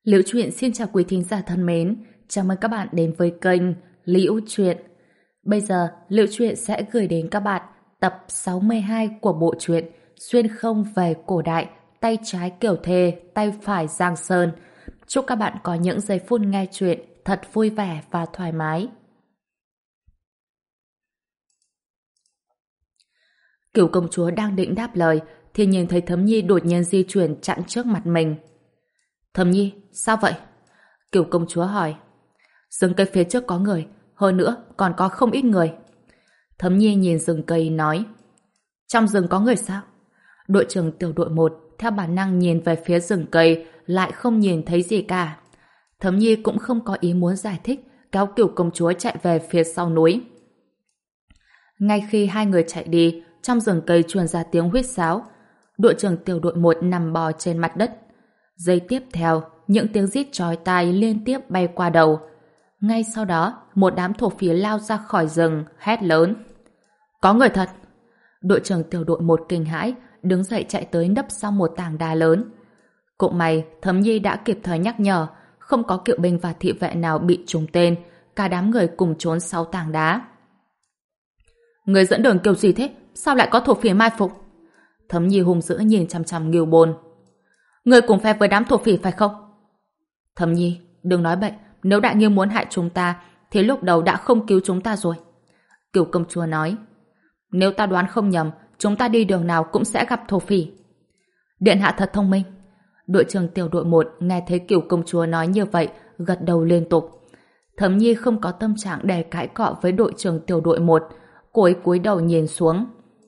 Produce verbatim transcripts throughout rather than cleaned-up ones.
Liễu Chuyện xin chào quý thính giả thân mến, chào mừng các bạn đến với kênh Liễu Chuyện. Bây giờ, Liễu Chuyện sẽ gửi đến các bạn tập sáu mươi hai của bộ truyện Xuyên không về cổ đại, tay trái Kiều Thê, tay phải Giang Sơn. Chúc các bạn có những giây phút nghe chuyện thật vui vẻ và thoải mái. Cửu công chúa đang định đáp lời thì nhìn thấy Thấm Nhi đột nhiên di chuyển chặn trước mặt mình. Thấm Nhi, sao vậy? Cửu công chúa hỏi. Rừng cây phía trước có người, hơn nữa còn có không ít người. Thấm Nhi nhìn rừng cây nói. Trong rừng có người sao? Đội trưởng tiểu đội một theo bản năng nhìn về phía rừng cây lại không nhìn thấy gì cả. Thấm Nhi cũng không có ý muốn giải thích, kéo Cửu công chúa chạy về phía sau núi. Ngay khi hai người chạy đi, trong rừng cây truyền ra tiếng huýt sáo. Đội trưởng tiểu đội một nằm bò trên mặt đất. Giây tiếp theo, những tiếng rít chói tai liên tiếp bay qua đầu. Ngay sau đó, một đám thổ phỉ lao ra khỏi rừng, hét lớn. Có người thật! Đội trưởng tiểu đội một kinh hãi, đứng dậy chạy tới nấp sau một tảng đá lớn. Cũng may, Thấm Nhi đã kịp thời nhắc nhở, không có kỵ binh và thị vệ nào bị trúng tên, cả đám người cùng trốn sau tảng đá. Người dẫn đường kiểu gì thế? Sao lại có thổ phỉ mai phục? Thấm Nhi hung dữ nhìn chằm chằm Ngưu Bôn. Người cùng phe với đám thổ phỉ phải không? Thấm Nhi, đừng nói bậy. Nếu Đại Nghiêu muốn hại chúng ta thì lúc đầu đã không cứu chúng ta rồi. Cửu công chúa nói. Nếu ta đoán không nhầm, chúng ta đi đường nào cũng sẽ gặp thổ phỉ. Điện hạ thật thông minh. Đội trưởng tiểu đội một nghe thấy Cửu công chúa nói như vậy, gật đầu liên tục. Thấm Nhi không có tâm trạng để cãi cọ với đội trưởng tiểu đội một. Cô ấy cúi đầu nhìn xuống.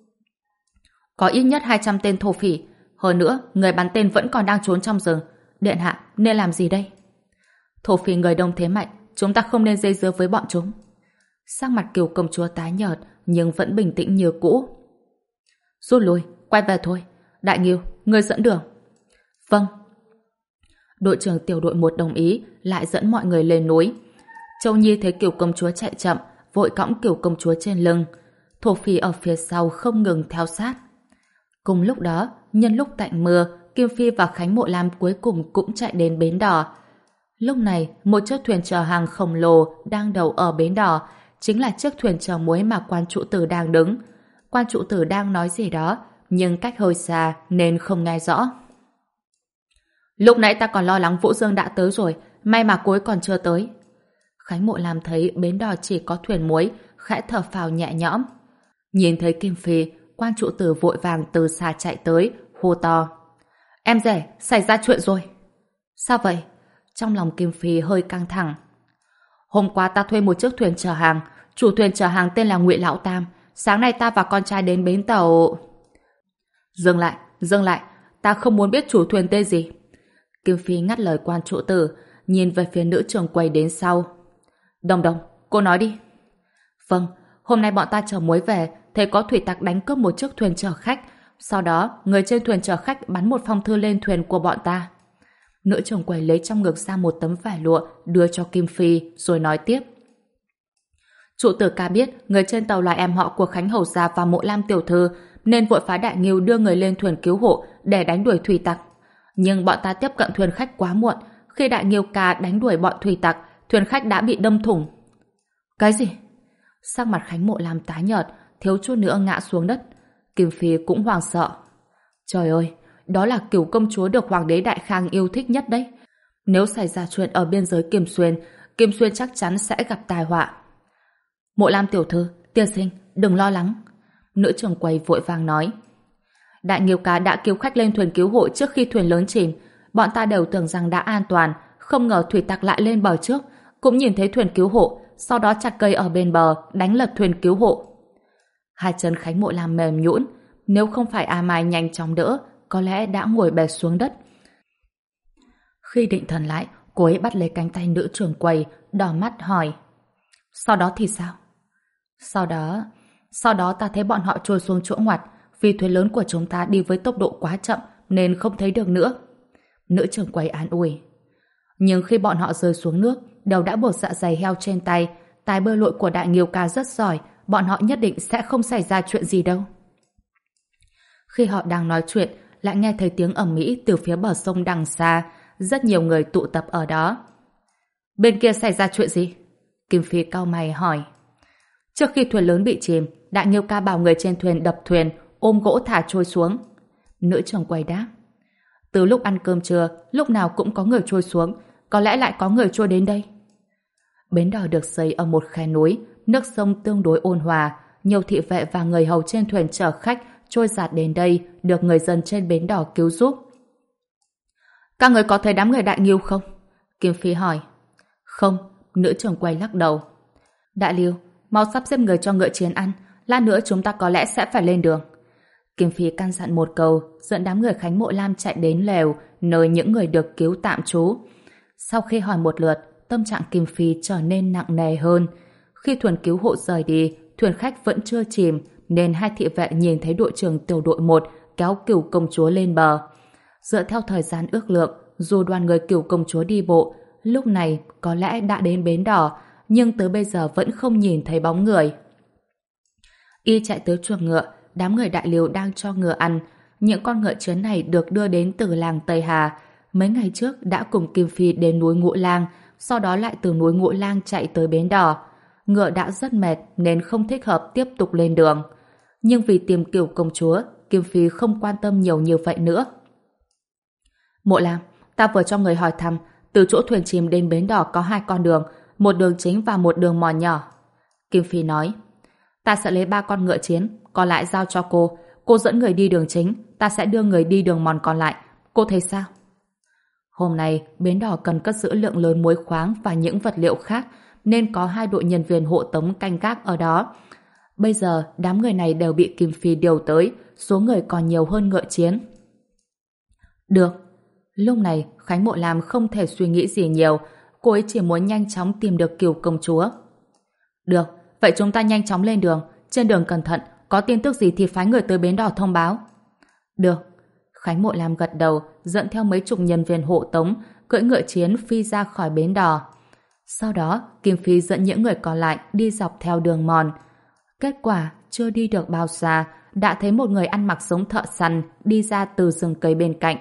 Có ít nhất hai trăm tên thổ phỉ. Hơn nữa, người bắn tên vẫn còn đang trốn trong rừng. Điện hạ, nên làm gì đây? Thổ phỉ người đông thế mạnh, chúng ta không nên dây dưa với bọn chúng. Sắc mặt Kiều công chúa tái nhợt, nhưng vẫn bình tĩnh như cũ. Rút lui, quay về thôi. Đại Nghiêu, người dẫn đường. Vâng. Đội trưởng tiểu đội một đồng ý, lại dẫn mọi người lên núi. Châu Nhi thấy Kiều công chúa chạy chậm, vội cõng Kiều công chúa trên lưng. Thổ phỉ ở phía sau không ngừng theo sát. Cùng lúc đó, nhân lúc tạnh mưa, Kim Phi và Khánh Mộ Lam cuối cùng cũng chạy đến bến đò. Lúc này, một chiếc thuyền chở hàng khổng lồ đang đậu ở bến đò, chính là chiếc thuyền chở muối mà quan trụ tử đang đứng. Quan trụ tử đang nói gì đó, nhưng cách hơi xa nên không nghe rõ. Lúc nãy ta còn lo lắng Vũ Dương đã tới rồi, may mà cô ấy còn chưa tới. Khánh Mộ Lam thấy bến đò chỉ có thuyền muối, khẽ thở phào nhẹ nhõm. Nhìn thấy Kim Phi, quan trụ tử vội vàng từ xa chạy tới, hô to. Em rể, xảy ra chuyện rồi. Sao vậy? Trong lòng Kim Phi hơi căng thẳng. Hôm qua ta thuê một chiếc thuyền chở hàng, chủ thuyền chở hàng tên là Ngụy Lão Tam. Sáng nay ta và con trai đến bến tàu. Dừng lại, dừng lại, ta không muốn biết chủ thuyền tên gì. Kim Phi ngắt lời quan trụ tử, nhìn về phía nữ trưởng quầy đến sau. Đồng Đồng, cô nói đi. Vâng, hôm nay bọn ta chở muối về, thấy có thủy tặc đánh cướp một chiếc thuyền chở khách. Sau đó, người trên thuyền chở khách bắn một phong thư lên thuyền của bọn ta. Nữ trưởng quầy lấy trong ngực ra một tấm vải lụa đưa cho Kim Phi, rồi nói tiếp. Trụ tử ca biết người trên tàu là em họ của Khánh Hầu Gia và Mộ Lam tiểu thư, nên vội phái Đại Nghiêu đưa người lên thuyền cứu hộ để đánh đuổi thủy tặc. Nhưng bọn ta tiếp cận thuyền khách quá muộn. Khi Đại Nghiêu ca đánh đuổi bọn thủy tặc, thuyền khách đã bị đâm thủng. Cái gì? Sắc mặt Khánh Mộ Lam tái nhợt, thiếu chút nữa ngã xuống đất. Kim Phi cũng hoảng sợ. Trời ơi, đó là Cửu công chúa được Hoàng đế Đại Khang yêu thích nhất đấy. Nếu xảy ra chuyện ở biên giới Kim Xuyên, Kim Xuyên chắc chắn sẽ gặp tai họa. Mộ Lam tiểu thư, tiên sinh, đừng lo lắng. Nữ trưởng quầy vội vàng nói. Đại Nghiêu ca đã cứu khách lên thuyền cứu hộ trước khi thuyền lớn chìm. Bọn ta đều tưởng rằng đã an toàn, không ngờ thủy tặc lại lên bờ trước, cũng nhìn thấy thuyền cứu hộ, sau đó chặt cây ở bên bờ, đánh lật thuyền cứu hộ. Hai chân Khánh Mộ Lam mềm nhũn, nếu không phải A Mai nhanh chóng đỡ, có lẽ đã ngồi bệt xuống đất. Khi định thần lại, cô ấy bắt lấy cánh tay nữ trưởng quầy, đỏ mắt hỏi. Sau đó thì sao? Sau đó... Sau đó ta thấy bọn họ trôi xuống chỗ ngoặt, vì thuyền lớn của chúng ta đi với tốc độ quá chậm nên không thấy được nữa. Nữ trưởng quầy an ủi. Nhưng khi bọn họ rơi xuống nước, đều đã buộc dạ dày heo trên tay, tài bơi lội của Đại Nghiêu ca rất giỏi, bọn họ nhất định sẽ không xảy ra chuyện gì đâu. Khi họ đang nói chuyện, lại nghe thấy tiếng ầm ĩ từ phía bờ sông đằng xa, rất nhiều người tụ tập ở đó. Bên kia xảy ra chuyện gì? Kim Phi cau mày hỏi. Trước khi thuyền lớn bị chìm, Đại Nghiêu ca bảo người trên thuyền đập thuyền, ôm gỗ thả trôi xuống. Nữ trưởng quầy đáp. Từ lúc ăn cơm trưa, lúc nào cũng có người trôi xuống, có lẽ lại có người trôi đến đây. Bến đò được xây ở một khe núi, nước sông tương đối ôn hòa, nhiều thị vệ và người hầu trên thuyền chở khách trôi dạt đến đây, được người dân trên bến đò cứu giúp. Các người có thấy đám người Đại Nghiêu không? Kim Phi hỏi. Không, nữ trưởng quầy lắc đầu. Đại Liêu, mau sắp xếp người cho ngựa chiến ăn, lát nữa chúng ta có lẽ sẽ phải lên đường. Kim Phi căn dặn một câu, dẫn đám người Khánh Mộ Lam chạy đến lều, nơi những người được cứu tạm trú. Sau khi hỏi một lượt, tâm trạng Kim Phi trở nên nặng nề hơn. Khi thuyền cứu hộ rời đi, thuyền khách vẫn chưa chìm, nên hai thị vệ nhìn thấy đội trưởng tiểu đội một kéo Cửu công chúa lên bờ. Dựa theo thời gian ước lượng, dù đoàn người Cửu công chúa đi bộ, lúc này có lẽ đã đến bến đò, nhưng tới bây giờ vẫn không nhìn thấy bóng người. Y chạy tới chuồng ngựa, đám người Đại Liêu đang cho ngựa ăn. Những con ngựa trớn này được đưa đến từ làng Tây Hà. Mấy ngày trước đã cùng Kim Phi đến núi Ngũ Lang, sau đó lại từ núi Ngũ Lang chạy tới bến đò. Ngựa đã rất mệt nên không thích hợp tiếp tục lên đường. Nhưng vì tìm Cửu công chúa, Kim Phi không quan tâm nhiều như vậy nữa. Mộ Lam, ta vừa cho người hỏi thăm, từ chỗ thuyền chìm đến bến đò có hai con đường, một đường chính và một đường mòn nhỏ. Kim Phi nói. Ta sẽ lấy ba con ngựa chiến, còn lại giao cho cô. Cô dẫn người đi đường chính, ta sẽ đưa người đi đường mòn còn lại. Cô thấy sao? Hôm nay, bến đò cần cất giữ lượng lớn muối khoáng và những vật liệu khác, nên có hai đội nhân viên hộ tống canh gác ở đó. Bây giờ, đám người này đều bị Kim Phi điều tới, số người còn nhiều hơn ngựa chiến. Được. Lúc này, Khánh Mộ Lam không thể suy nghĩ gì nhiều, cô ấy chỉ muốn nhanh chóng tìm được Cửu công chúa. Được, vậy chúng ta nhanh chóng lên đường, trên đường cẩn thận, có tin tức gì thì phái người tới bến đò thông báo. Được. Khánh Mộ Lam gật đầu, dẫn theo mấy chục nhân viên hộ tống, cưỡi ngựa chiến phi ra khỏi bến đò. Sau đó, Kim Phi dẫn những người còn lại đi dọc theo đường mòn. Kết quả, chưa đi được bao xa, đã thấy một người ăn mặc giống thợ săn đi ra từ rừng cây bên cạnh.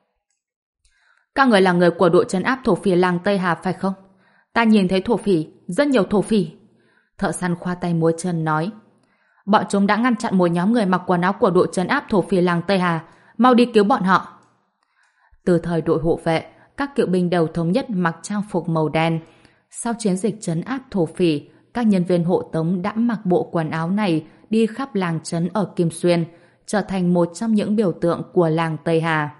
Các người là người của đội trấn áp thổ phỉ làng Tây Hà phải không? Ta nhìn thấy thổ phỉ, rất nhiều thổ phỉ. Thợ săn khoa tay múa chân nói. Bọn chúng đã ngăn chặn một nhóm người mặc quần áo của đội trấn áp thổ phỉ làng Tây Hà, mau đi cứu bọn họ. Từ thời đội hộ vệ, các cựu binh đều thống nhất mặc trang phục màu đen. Sau chiến dịch trấn áp thổ phỉ, các nhân viên hộ tống đã mặc bộ quần áo này đi khắp làng trấn ở Kim Xuyên, trở thành một trong những biểu tượng của làng Tây Hà.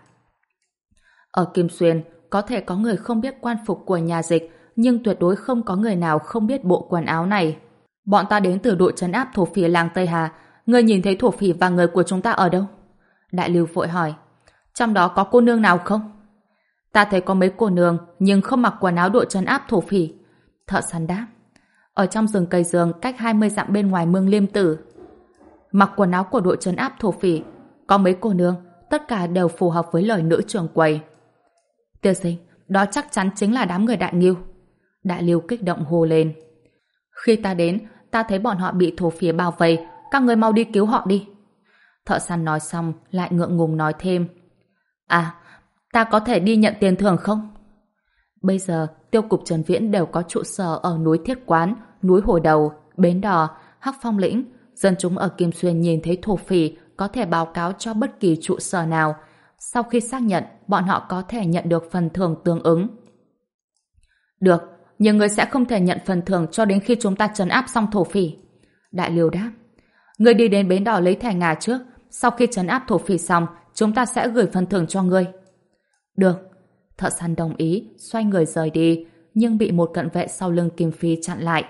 Ở Kim Xuyên, có thể có người không biết quan phục của nhà Dịch, nhưng tuyệt đối không có người nào không biết bộ quần áo này. Bọn ta đến từ đội trấn áp thổ phỉ làng Tây Hà. Ngươi nhìn thấy thổ phỉ và người của chúng ta ở đâu? Đại Lưu vội hỏi. Trong đó có cô nương nào không? Ta thấy có mấy cô nương, nhưng không mặc quần áo đội trấn áp thổ phỉ. Thợ săn đáp. Ở trong rừng cây dương cách hai mươi dặm bên ngoài Mương Liêm Tử. Mặc quần áo của đội trấn áp thổ phỉ. Có mấy cô nương, tất cả đều phù hợp với lời nữ trưởng quầy. Tiên sinh, đó chắc chắn chính là đám người Đại Nghiêu. Đại Liêu kích động hô lên. Khi ta đến, ta thấy bọn họ bị thổ phỉ bao vây, các người mau đi cứu họ đi. Thợ săn nói xong, lại ngượng ngùng nói thêm. À, ta có thể đi nhận tiền thưởng không? Bây giờ, tiêu cục Trần Viễn đều có trụ sở ở núi Thiết Quán, núi Hồi Đầu, Bến Đò, Hắc Phong Lĩnh. Dân chúng ở Kim Xuyên nhìn thấy thổ phỉ có thể báo cáo cho bất kỳ trụ sở nào. Sau khi xác nhận, bọn họ có thể nhận được phần thưởng tương ứng. Được, nhưng người sẽ không thể nhận phần thưởng cho đến khi chúng ta trấn áp xong thổ phỉ. Đại Liêu đáp. Người đi đến bến đò lấy thẻ ngà trước, sau khi trấn áp thổ phỉ xong, chúng ta sẽ gửi phần thưởng cho ngươi. Được. Thợ săn đồng ý, xoay người rời đi, nhưng bị một cận vệ sau lưng Kim Phi chặn lại.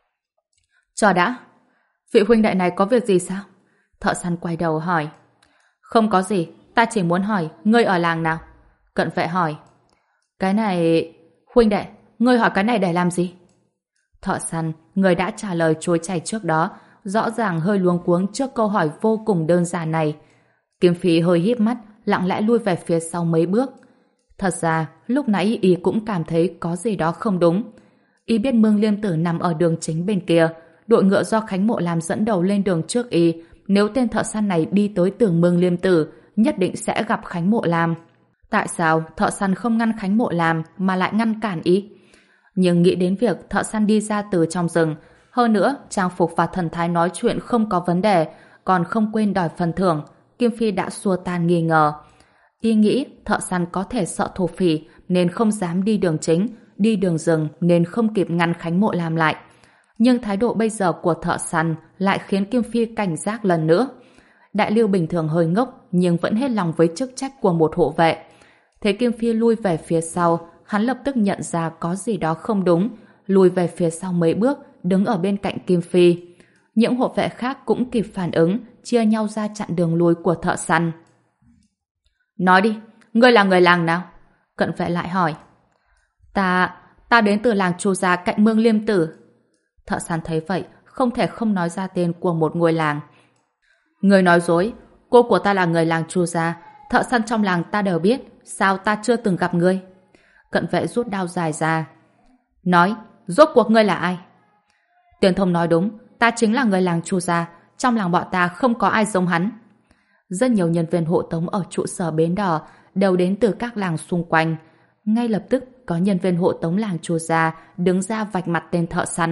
Chờ đã. Vị huynh đệ này có việc gì sao? Thợ săn quay đầu hỏi. Không có gì, ta chỉ muốn hỏi, ngươi ở làng nào? Cận vệ hỏi. Cái này... Huynh đệ, ngươi hỏi cái này để làm gì? Thợ săn, người đã trả lời trôi chảy trước đó, rõ ràng hơi luống cuống trước câu hỏi vô cùng đơn giản này. Kim Phi hơi híp mắt, lặng lẽ lui về phía sau mấy bước. Thật ra, lúc nãy y cũng cảm thấy có gì đó không đúng. Y biết Mương Liêm Tử nằm ở đường chính bên kia, đội ngựa do Khánh Mộ làm dẫn đầu lên đường trước y. Nếu tên thợ săn này đi tới tường Mương Liêm Tử, nhất định sẽ gặp Khánh Mộ Lam. Tại sao thợ săn không ngăn Khánh Mộ làm mà lại ngăn cản y? Nhưng nghĩ đến việc thợ săn đi ra từ trong rừng, hơn nữa trang phục và thần thái nói chuyện không có vấn đề, còn không quên đòi phần thưởng, Kim Phi đã xua tan nghi ngờ. Y nghĩ thợ săn có thể sợ thổ phỉ nên không dám đi đường chính, đi đường rừng nên không kịp ngăn Khánh Mộ làm lại. Nhưng thái độ bây giờ của thợ săn lại khiến Kim Phi cảnh giác lần nữa. Đại Lưu bình thường hơi ngốc nhưng vẫn hết lòng với chức trách của một hộ vệ. Thấy Kim Phi lui về phía sau, hắn lập tức nhận ra có gì đó không đúng, lùi về phía sau mấy bước, đứng ở bên cạnh Kim Phi. Những hộ vệ khác cũng kịp phản ứng, chia nhau ra chặn đường lui của thợ săn. Nói đi, ngươi là người làng nào? Cận vệ lại hỏi. Ta, ta đến từ làng Chu Gia cạnh Mương Liêm Tử. Thợ săn thấy vậy, không thể không nói ra tên của một ngôi làng. Ngươi nói dối, cô của ta là người làng Chu Gia, thợ săn trong làng ta đều biết, sao ta chưa từng gặp ngươi? Cận vệ rút đao dài ra. Nói, rốt cuộc ngươi là ai? Tiền Thông nói đúng, ta chính là người làng Chu Gia, trong làng bọn ta không có ai giống hắn. Rất nhiều nhân viên hộ tống ở trụ sở bến đò đều đến từ các làng xung quanh. Ngay lập tức có nhân viên hộ tống làng Chu Gia đứng ra vạch mặt tên thợ săn.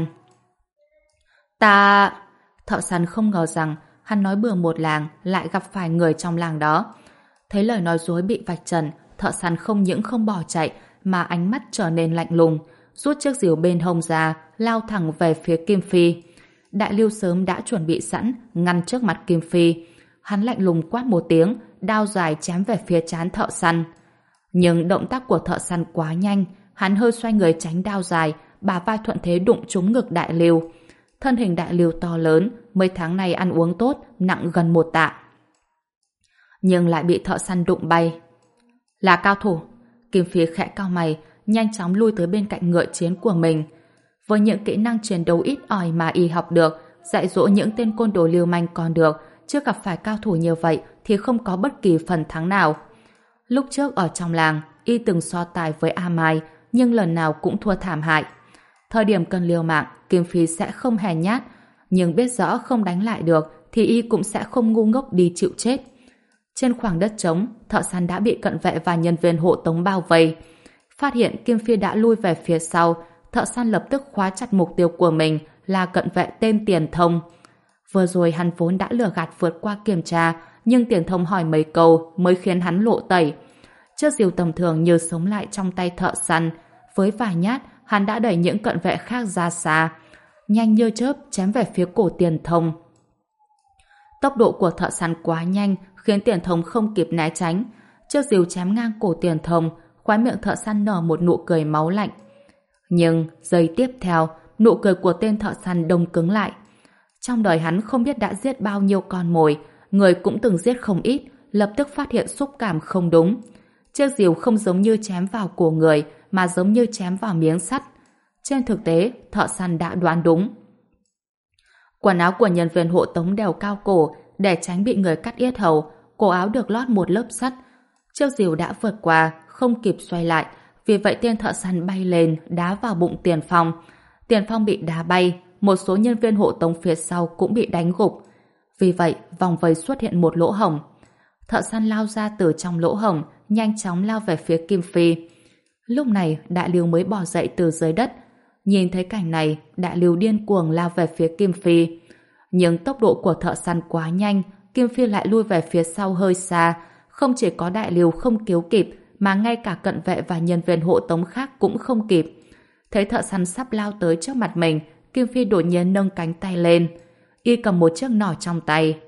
Ta... Thợ săn không ngờ rằng hắn nói bừa một làng lại gặp phải người trong làng đó. Thấy lời nói dối bị vạch trần, thợ săn không những không bỏ chạy mà ánh mắt trở nên lạnh lùng, rút chiếc rìu bên hông ra, lao thẳng về phía Kim Phi. Đại Lưu sớm đã chuẩn bị sẵn, ngăn trước mặt Kim Phi. Hắn lạnh lùng quát một tiếng, đao dài chém về phía trán thợ săn. Nhưng động tác của thợ săn quá nhanh, hắn hơi xoay người tránh đao dài, bả vai thuận thế đụng trúng ngực Đại Lưu. Thân hình Đại Lưu to lớn, mấy tháng nay ăn uống tốt, nặng gần một tạ. Nhưng lại bị thợ săn đụng bay. Là cao thủ. Kim Phi khẽ cau mày, nhanh chóng lui tới bên cạnh ngựa chiến của mình. Với những kỹ năng chiến đấu ít ỏi mà y học được, dạy dỗ những tên côn đồ lưu manh còn được, chưa gặp phải cao thủ như vậy thì không có bất kỳ phần thắng nào. Lúc trước ở trong làng, y từng so tài với A Mai, nhưng lần nào cũng thua thảm hại. Thời điểm cần liều mạng, Kim Phi sẽ không hèn nhát, nhưng biết rõ không đánh lại được thì y cũng sẽ không ngu ngốc đi chịu chết. Trên khoảng đất trống, thợ săn đã bị cận vệ và nhân viên hộ tống bao vây. Phát hiện Kim Phi đã lui về phía sau, thợ săn lập tức khóa chặt mục tiêu của mình là cận vệ tên Tiền Thông. Vừa rồi hắn vốn đã lừa gạt vượt qua kiểm tra, nhưng Tiền Thông hỏi mấy câu mới khiến hắn lộ tẩy. Chiếc rìu tầm thường như sống lại trong tay thợ săn. Với vài nhát, hắn đã đẩy những cận vệ khác ra xa. Nhanh như chớp chém về phía cổ Tiền Thông. Tốc độ của thợ săn quá nhanh khiến Tiền Thông không kịp né tránh. Chiếc rìu chém ngang cổ Tiền Thông, khóe miệng thợ săn nở một nụ cười máu lạnh. Nhưng giây tiếp theo, nụ cười của tên thợ săn đông cứng lại. Trong đời hắn không biết đã giết bao nhiêu con mồi, người cũng từng giết không ít, lập tức phát hiện xúc cảm không đúng. Chiếc rìu không giống như chém vào cổ người, mà giống như chém vào miếng sắt. Trên thực tế, thợ săn đã đoán đúng. Quần áo của nhân viên hộ tống đều cao cổ, để tránh bị người cắt yết hầu, cổ áo được lót một lớp sắt. Chiếc rìu đã vượt qua, không kịp xoay lại, vì vậy tên thợ săn bay lên, đá vào bụng Tiền Phong. Tiền Phong bị đá bay, một số nhân viên hộ tống phía sau cũng bị đánh gục. Vì vậy, vòng vây xuất hiện một lỗ hổng. Thợ săn lao ra từ trong lỗ hổng, nhanh chóng lao về phía Kim Phi. Lúc này, Đại Lưu mới bò dậy từ dưới đất. Nhìn thấy cảnh này, Đại Lưu điên cuồng lao về phía Kim Phi. Nhưng tốc độ của thợ săn quá nhanh, Kim Phi lại lui về phía sau hơi xa. Không chỉ có Đại Lưu không cứu kịp, mà ngay cả cận vệ và nhân viên hộ tống khác cũng không kịp. Thấy thợ săn sắp lao tới trước mặt mình, Kim Phi đột nhiên nâng cánh tay lên. Y cầm một chiếc nỏ trong tay.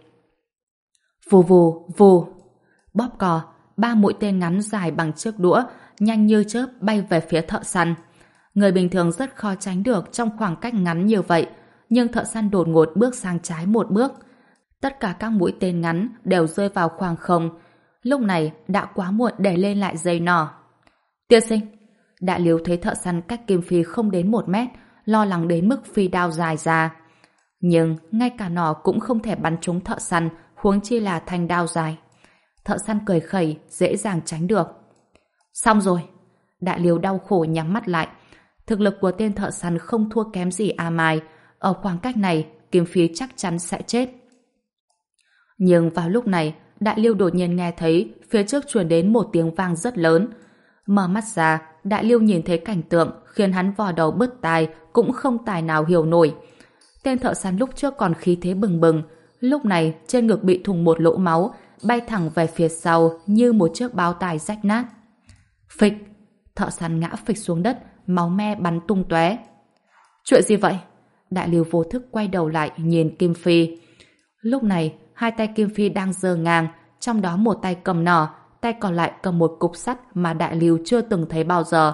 Vù vù, vù. Bóp cò, ba mũi tên ngắn dài bằng chiếc đũa, nhanh như chớp bay về phía thợ săn. Người bình thường rất khó tránh được trong khoảng cách ngắn như vậy, nhưng thợ săn đột ngột bước sang trái một bước. Tất cả các mũi tên ngắn đều rơi vào khoảng không. Lúc này đã quá muộn để lên lại dây nỏ. Tiên sinh! Đại Liếu thấy thợ săn cách Kim Phi không đến một mét, lo lắng đến mức phi đao dài ra. Nhưng ngay cả nỏ cũng không thể bắn trúng thợ săn, huống chi là thanh đao dài. Thợ săn cười khẩy, dễ dàng tránh được. Xong rồi! Đại Liếu đau khổ nhắm mắt lại. Thực lực của tên thợ săn không thua kém gì A Mai. Ở khoảng cách này, Kim Phi chắc chắn sẽ chết. Nhưng vào lúc này, Đại Lưu đột nhiên nghe thấy phía trước truyền đến một tiếng vang rất lớn. Mở mắt ra, Đại Lưu nhìn thấy cảnh tượng khiến hắn vò đầu bứt tai, cũng không tài nào hiểu nổi. Tên thợ săn lúc trước còn khí thế bừng bừng, lúc này trên ngực bị thủng một lỗ máu, bay thẳng về phía sau như một chiếc bao tải rách nát. Phịch! Thợ săn ngã phịch xuống đất, máu me bắn tung tóe. Chuyện gì vậy? Đại Lưu vô thức quay đầu lại nhìn Kim Phi. Lúc này, hai tay Kim Phi đang giơ ngang, trong đó một tay cầm nỏ, tay còn lại cầm một cục sắt mà Đại Lưu chưa từng thấy bao giờ.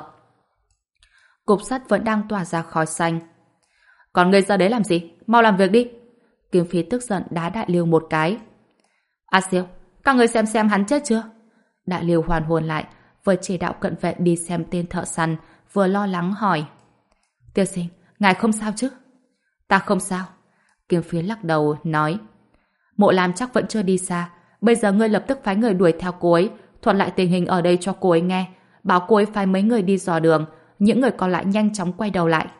Cục sắt vẫn đang tỏa ra khói xanh. Còn ngươi ra đấy làm gì? Mau làm việc đi! Kim Phi tức giận đá Đại Lưu một cái. A Siêu, các ngươi xem xem hắn chết chưa? Đại Lưu hoàn hồn lại, vừa chỉ đạo cận vệ đi xem tên thợ săn, vừa lo lắng hỏi. Tiên sinh, ngài không sao chứ? Ta không sao. Kim Phi lắc đầu, nói. Mộ Lam chắc vẫn chưa đi xa. Bây giờ ngươi lập tức phái người đuổi theo cô ấy, thuật lại tình hình ở đây cho cô ấy nghe. Bảo cô ấy phái mấy người đi dò đường, những người còn lại nhanh chóng quay đầu lại.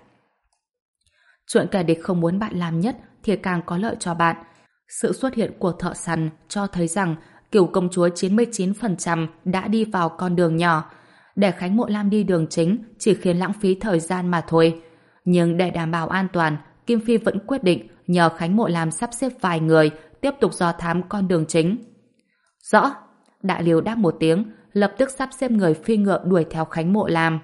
Chuyện kẻ địch không muốn bạn làm nhất thì càng có lợi cho bạn. Sự xuất hiện của thợ săn cho thấy rằng Cửu công chúa chín mươi chín phần trăm đã đi vào con đường nhỏ. Để Khánh Mộ Lam đi đường chính chỉ khiến lãng phí thời gian mà thôi. Nhưng để đảm bảo an toàn, Kim Phi vẫn quyết định nhờ Khánh Mộ Lam sắp xếp vài người tiếp tục dò thám con đường chính. Rõ. Đại Liêu đáp một tiếng, lập tức sắp xếp người phi ngựa đuổi theo Khánh Mộ Lam.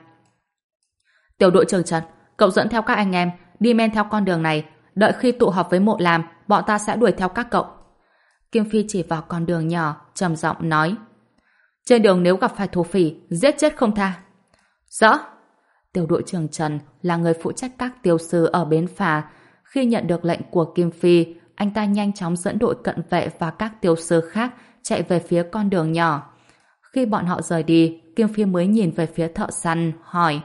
Tiểu đội trưởng Trần, cậu dẫn theo các anh em đi men theo con đường này, đợi khi tụ họp với Mộ Lam, bọn ta sẽ đuổi theo các cậu. Kim Phi chỉ vào con đường nhỏ, trầm giọng nói. Trên đường nếu gặp phải thổ phỉ, giết chết không tha. Rõ. Tiểu đội trưởng Trần là người phụ trách các tiêu sư ở bến phà. Khi nhận được lệnh của Kim Phi, anh ta nhanh chóng dẫn đội cận vệ và các tiêu sư khác chạy về phía con đường nhỏ. Khi bọn họ rời đi, Kim Phi mới nhìn về phía thợ săn, hỏi.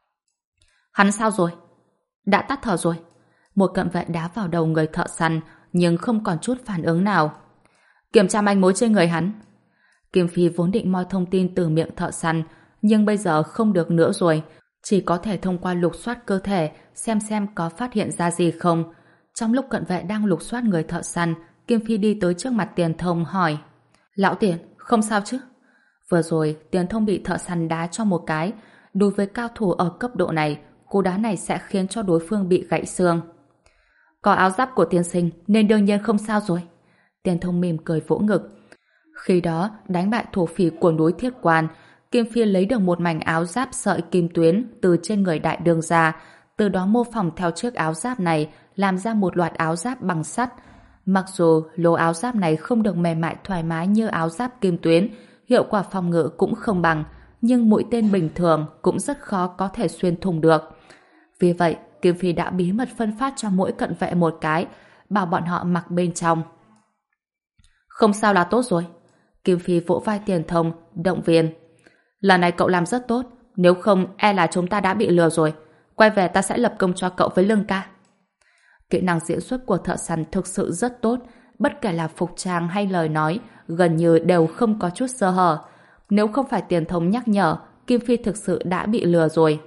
Hắn sao rồi? Đã tắt thở rồi. Một cận vệ đá vào đầu người thợ săn, nhưng không còn chút phản ứng nào. Kiểm tra manh mối trên người hắn. Kim Phi vốn định moi thông tin từ miệng thợ săn, nhưng bây giờ không được nữa rồi. Chỉ có thể thông qua lục soát cơ thể, xem xem có phát hiện ra gì không. Trong lúc cận vệ đang lục soát người thợ săn, Kim Phi đi tới trước mặt Tiền Thông hỏi. Lão Tiền, không sao chứ? Vừa rồi, Tiền Thông bị thợ săn đá cho một cái. Đối với cao thủ ở cấp độ này, cú đá này sẽ khiến cho đối phương bị gãy xương. Có áo giáp của tiên sinh nên đương nhiên không sao rồi. Tiền Thông mỉm cười vỗ ngực. Khi đó, đánh bại thổ phỉ của núi Thiết Quan, Kim Phi lấy được một mảnh áo giáp sợi kim tuyến từ trên người đại đương ra, từ đó mô phỏng theo chiếc áo giáp này làm ra một loạt áo giáp bằng sắt. Mặc dù lỗ áo giáp này không được mềm mại thoải mái như áo giáp kim tuyến, hiệu quả phòng ngự cũng không bằng, nhưng mũi tên bình thường cũng rất khó có thể xuyên thủng được. Vì vậy, Kim Phi đã bí mật phân phát cho mỗi cận vệ một cái, bảo bọn họ mặc bên trong. Không sao là tốt rồi. Kim Phi vỗ vai Tiền Thông, động viên. Lần này cậu làm rất tốt, nếu không e là chúng ta đã bị lừa rồi. Quay về ta sẽ lập công cho cậu với lương ca. Kỹ năng diễn xuất của thợ săn thực sự rất tốt, bất kể là phục trang hay lời nói, gần như đều không có chút sơ hở. Nếu không phải Tiền Thông nhắc nhở, Kim Phi thực sự đã bị lừa rồi.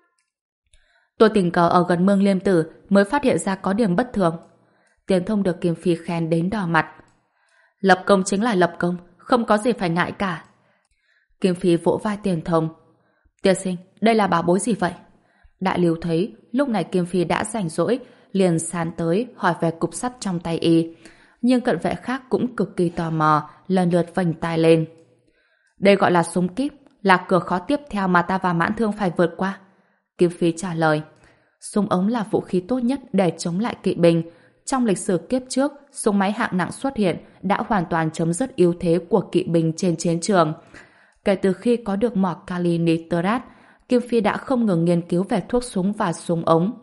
Tôi tình cờ ở gần Mương Liêm Tử mới phát hiện ra có điểm bất thường. Tiền Thông được Kim Phi khen đến đỏ mặt. Lập công chính là lập công, không có gì phải ngại cả. Kim Phi vỗ vai Tiền Thông. Tiên sinh, đây là bảo bối gì vậy? Đại Liêu thấy lúc này Kim Phi đã rảnh rỗi, liền sán tới hỏi về cục sắt trong tay y. Nhưng cận vệ khác cũng cực kỳ tò mò, lần lượt vành tai lên. Đây gọi là súng kíp, là cửa khó tiếp theo mà ta và Mãn Thương phải vượt qua. Kim Phi trả lời. Súng ống là vũ khí tốt nhất để chống lại kỵ binh. Trong lịch sử kiếp trước, súng máy hạng nặng xuất hiện đã hoàn toàn chấm dứt yếu thế của kỵ binh trên chiến trường. Kể từ khi có được mỏ kali nitrat, Kim Phi đã không ngừng nghiên cứu về thuốc súng và súng ống.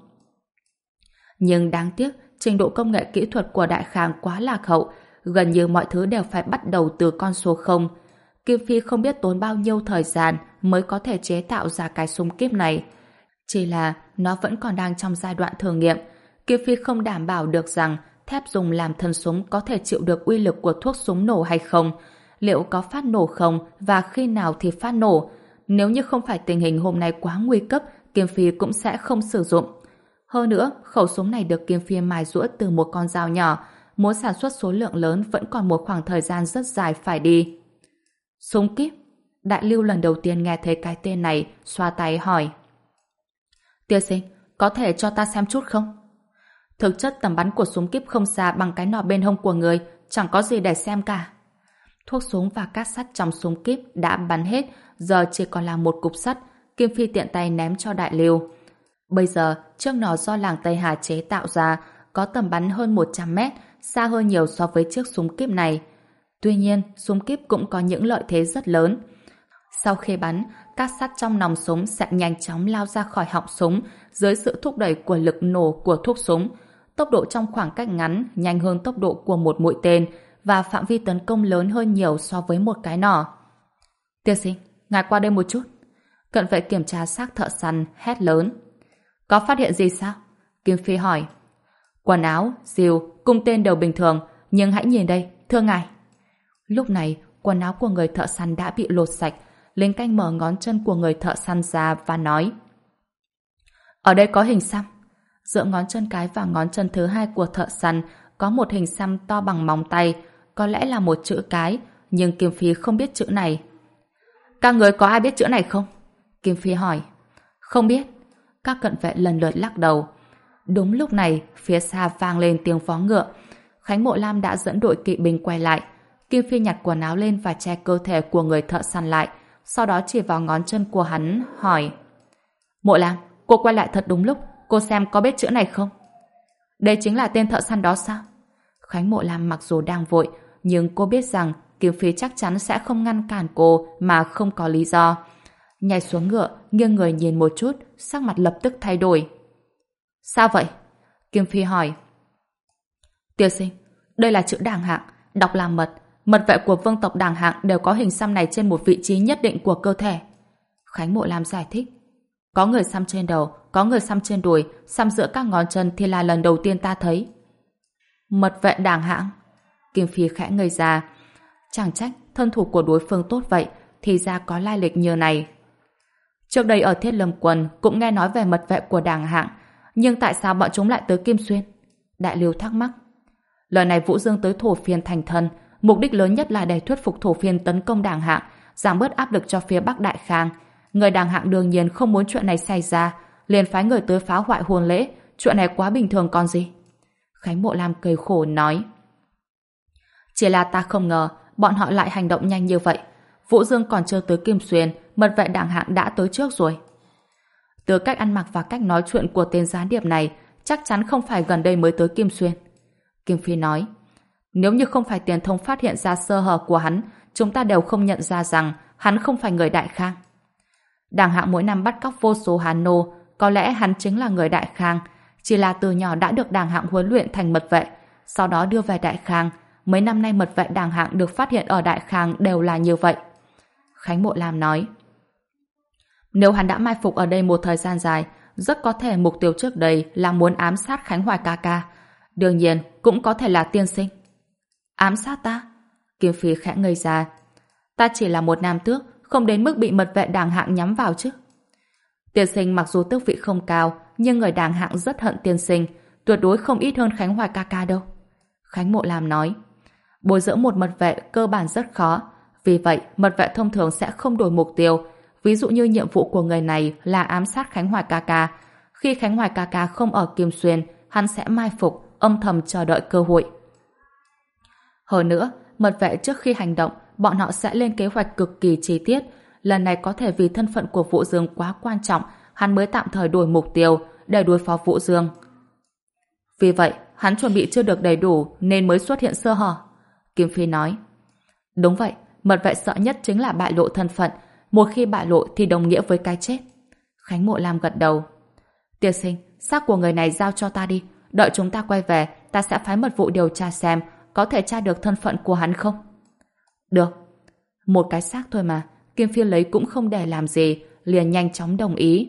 Nhưng đáng tiếc, trình độ công nghệ kỹ thuật của Đại Khang quá lạc hậu, gần như mọi thứ đều phải bắt đầu từ con số không. Kim Phi không biết tốn bao nhiêu thời gian mới có thể chế tạo ra cái súng kíp này. Chỉ là nó vẫn còn đang trong giai đoạn thử nghiệm. Kim Phi không đảm bảo được rằng thép dùng làm thân súng có thể chịu được uy lực của thuốc súng nổ hay không, liệu có phát nổ không và khi nào thì phát nổ. Nếu như không phải tình hình hôm nay quá nguy cấp, Kim Phi cũng sẽ không sử dụng. Hơn nữa, khẩu súng này được Kim Phi mài giũa từ một con dao nhỏ, muốn sản xuất số lượng lớn vẫn còn một khoảng thời gian rất dài phải đi. Súng kíp? Đại Lưu lần đầu tiên nghe thấy cái tên này, xoa tay hỏi. Tiên sinh, có thể cho ta xem chút không? Thực chất tầm bắn của súng kíp không xa bằng cái nỏ bên hông của người, chẳng có gì để xem cả. Thuốc súng và cát sắt trong súng kíp đã bắn hết, giờ chỉ còn là một cục sắt. Kim Phi tiện tay ném cho Đại Lưu. Bây giờ, chiếc nỏ do làng Tây Hà chế tạo ra có tầm bắn hơn một trăm mét, xa hơn nhiều so với chiếc súng kíp này. Tuy nhiên, súng kíp cũng có những lợi thế rất lớn. Sau khi bắn, cát sắt trong nòng súng sẽ nhanh chóng lao ra khỏi họng súng dưới sự thúc đẩy của lực nổ của thuốc súng. Tốc độ trong khoảng cách ngắn nhanh hơn tốc độ của một mũi tên và phạm vi tấn công lớn hơn nhiều so với một cái nỏ. Tiên sinh, ngài qua đây một chút. Cận vệ kiểm tra xác thợ săn hét lớn. Có phát hiện gì sao? Kim Phi hỏi. Quần áo, rìu, cung tên đều bình thường, nhưng hãy nhìn đây, thưa ngài. Lúc này, quần áo của người thợ săn đã bị lột sạch. Lính canh mở ngón chân của người thợ săn ra và nói. Ở đây có hình xăm. Giữa ngón chân cái và ngón chân thứ hai của thợ săn có một hình xăm to bằng móng tay, có lẽ là một chữ cái, nhưng Kim Phi không biết chữ này. Các người có ai biết chữ này không? Kim Phi hỏi. Không biết. Các cận vệ lần lượt lắc đầu. Đúng lúc này, phía xa vang lên tiếng vó ngựa. Khánh Mộ Lam đã dẫn đội kỵ binh quay lại. Kim Phi nhặt quần áo lên và che cơ thể của người thợ săn lại, sau đó chỉ vào ngón chân của hắn, hỏi. Mộ Lam, cô quay lại thật đúng lúc, cô xem có biết chữ này không? Đây chính là tên thợ săn đó sao? Khánh Mộ Lam mặc dù đang vội, nhưng cô biết rằng Kim Phi chắc chắn sẽ không ngăn cản cô mà không có lý do. Nhảy xuống ngựa, nghiêng người nhìn một chút, sắc mặt lập tức thay đổi. Sao vậy? Kim Phi hỏi. Tiên sinh, đây là chữ Đàng Hạng, đọc là mật. Mật vệ của vương tộc Đàng Hạng đều có hình xăm này trên một vị trí nhất định của cơ thể. Khánh Mộ Lam giải thích. Có người xăm trên đầu, có người xăm trên đùi, xăm giữa các ngón chân thì là lần đầu tiên ta thấy. Mật vệ Đàng Hạng? Kim Phi khẽ ngây ra. Chẳng trách thân thủ của đối phương tốt vậy, thì ra có lai lịch như này. Trước đây ở Thiết Lâm Quân cũng nghe nói về mật vệ của Đàng Hạng, nhưng tại sao bọn chúng lại tới Kim Xuyên? Đại Lưu thắc mắc. Lần này Vũ Dương tới Thổ Phiên thành thân, mục đích lớn nhất là để thuyết phục Thổ Phiên tấn công Đàng Hạng, giảm bớt áp lực cho phía Bắc Đại Khang. Người Đàng Hạng đương nhiên không muốn chuyện này xảy ra, liền phái người tới phá hoại hôn lễ. Chuyện này quá bình thường còn gì. Khánh Mộ Lam cười khổ nói. Chỉ là ta không ngờ bọn họ lại hành động nhanh như vậy. Vũ Dương còn chưa tới Kim Xuyên, mật vệ Đàng Hạng đã tới trước rồi. Từ cách ăn mặc và cách nói chuyện của tên gián điệp này, chắc chắn không phải gần đây mới tới Kim Xuyên. Kim Phi nói. Nếu như không phải Tiền Thông phát hiện ra sơ hở của hắn, chúng ta đều không nhận ra rằng hắn không phải người Đại Khang. Đàng Hạng mỗi năm bắt cóc vô số Hán nô, có lẽ hắn chính là người Đại Khang, chỉ là từ nhỏ đã được Đàng Hạng huấn luyện thành mật vệ, sau đó đưa về Đại Khang. Mấy năm nay mật vệ Đàng Hạng được phát hiện ở Đại Khang đều là như vậy. Khánh Mộ Lam nói. Nếu hắn đã mai phục ở đây một thời gian dài, rất có thể mục tiêu trước đây là muốn ám sát Khánh Hoài ca ca. Đương nhiên, cũng có thể là tiên sinh. Ám sát ta? Kim Phi khẽ ngây ra. Ta chỉ là một nam tước, không đến mức bị mật vệ Đàng Hạng nhắm vào chứ. Tiên sinh mặc dù tước vị không cao, nhưng người Đàng Hạng rất hận tiên sinh, tuyệt đối không ít hơn Khánh Hoài ca ca đâu. Khánh Mộ Lam nói. Bồi dưỡng một mật vệ cơ bản rất khó, vì vậy mật vệ thông thường sẽ không đổi mục tiêu. Ví dụ như nhiệm vụ của người này là ám sát Khánh Hoài ca ca. Khi Khánh Hoài ca ca không ở Kim Xuyên, hắn sẽ mai phục, âm thầm chờ đợi cơ hội. Hơn nữa, mật vệ trước khi hành động, bọn họ sẽ lên kế hoạch cực kỳ chi tiết. Lần này có thể vì thân phận của Vũ Dương quá quan trọng, hắn mới tạm thời đổi mục tiêu để đối phó Vũ Dương. Vì vậy, hắn chuẩn bị chưa được đầy đủ nên mới xuất hiện sơ hở. Kim Phi nói. Đúng vậy, mật vệ sợ nhất chính là bại lộ thân phận. Một khi bại lộ thì đồng nghĩa với cái chết. Khánh Mộ Lam gật đầu. Tiên sinh, xác của người này giao cho ta đi. Đợi chúng ta quay về, ta sẽ phái mật vụ điều tra xem có thể tra được thân phận của hắn không. Được. Một cái xác thôi mà, Kim Phi lấy cũng không để làm gì, liền nhanh chóng đồng ý.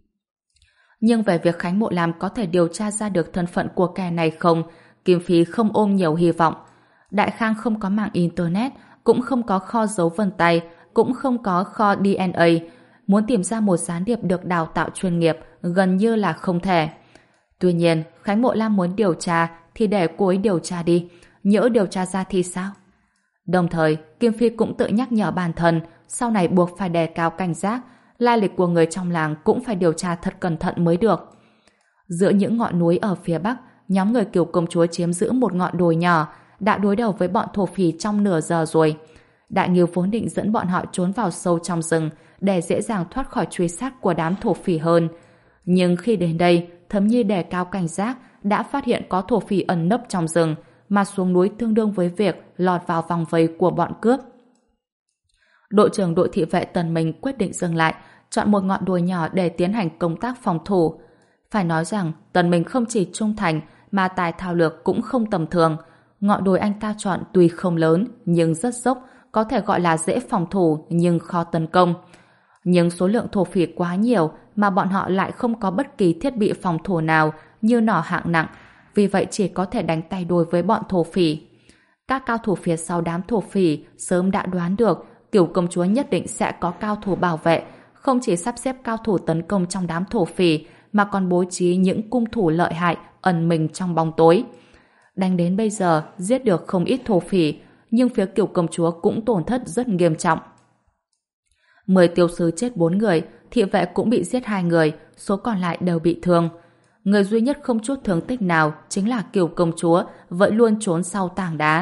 Nhưng về việc Khánh Mộ Lam có thể điều tra ra được thân phận của kẻ này không, Kim Phi không ôm nhiều hy vọng. Đại Khang không có mạng Internet, cũng không có kho dấu vân tay, cũng không có kho đê en a. Muốn tìm ra một gián điệp được đào tạo chuyên nghiệp gần như là không thể. Tuy nhiên, Khánh Mộ Lam muốn điều tra thì để cô ấy điều tra đi, nhỡ điều tra ra thì sao? Đồng thời, Kim Phi cũng tự nhắc nhở bản thân, sau này buộc phải đề cao cảnh giác, lai lịch của người trong làng cũng phải điều tra thật cẩn thận mới được. Giữa những ngọn núi ở phía bắc, nhóm người Kiều công chúa chiếm giữ một ngọn đồi nhỏ, đã đối đầu với bọn thổ phỉ trong nửa giờ rồi. Đại Nghiêu vốn định dẫn bọn họ trốn vào sâu trong rừng để dễ dàng thoát khỏi truy sát của đám thổ phỉ hơn. Nhưng khi đến đây, Thấm Nhi đề cao cảnh giác, đã phát hiện có thổ phỉ ẩn nấp trong rừng, mà xuống núi tương đương với việc lọt vào vòng vây của bọn cướp. Đội trưởng đội thị vệ Tần Minh quyết định dừng lại, chọn một ngọn đồi nhỏ để tiến hành công tác phòng thủ. Phải nói rằng, Tần Minh không chỉ trung thành, mà tài thao lược cũng không tầm thường. Ngọn đồi anh ta chọn tuy không lớn, nhưng rất dốc, có thể gọi là dễ phòng thủ nhưng khó tấn công. Nhưng số lượng thổ phỉ quá nhiều mà bọn họ lại không có bất kỳ thiết bị phòng thủ nào như nỏ hạng nặng, vì vậy chỉ có thể đánh tay đôi với bọn thổ phỉ. Các cao thủ phía sau đám thổ phỉ sớm đã đoán được Kiều công chúa nhất định sẽ có cao thủ bảo vệ, không chỉ sắp xếp cao thủ tấn công trong đám thổ phỉ mà còn bố trí những cung thủ lợi hại ẩn mình trong bóng tối. Đánh đến bây giờ giết được không ít thổ phỉ, nhưng phía Kiều công chúa cũng tổn thất rất nghiêm trọng. Mười tiêu sư chết bốn người, thị vệ cũng bị giết hai người, số còn lại đều bị thương. Người duy nhất không chút thương tích nào chính là Kiều công chúa, vẫn luôn trốn sau tảng đá.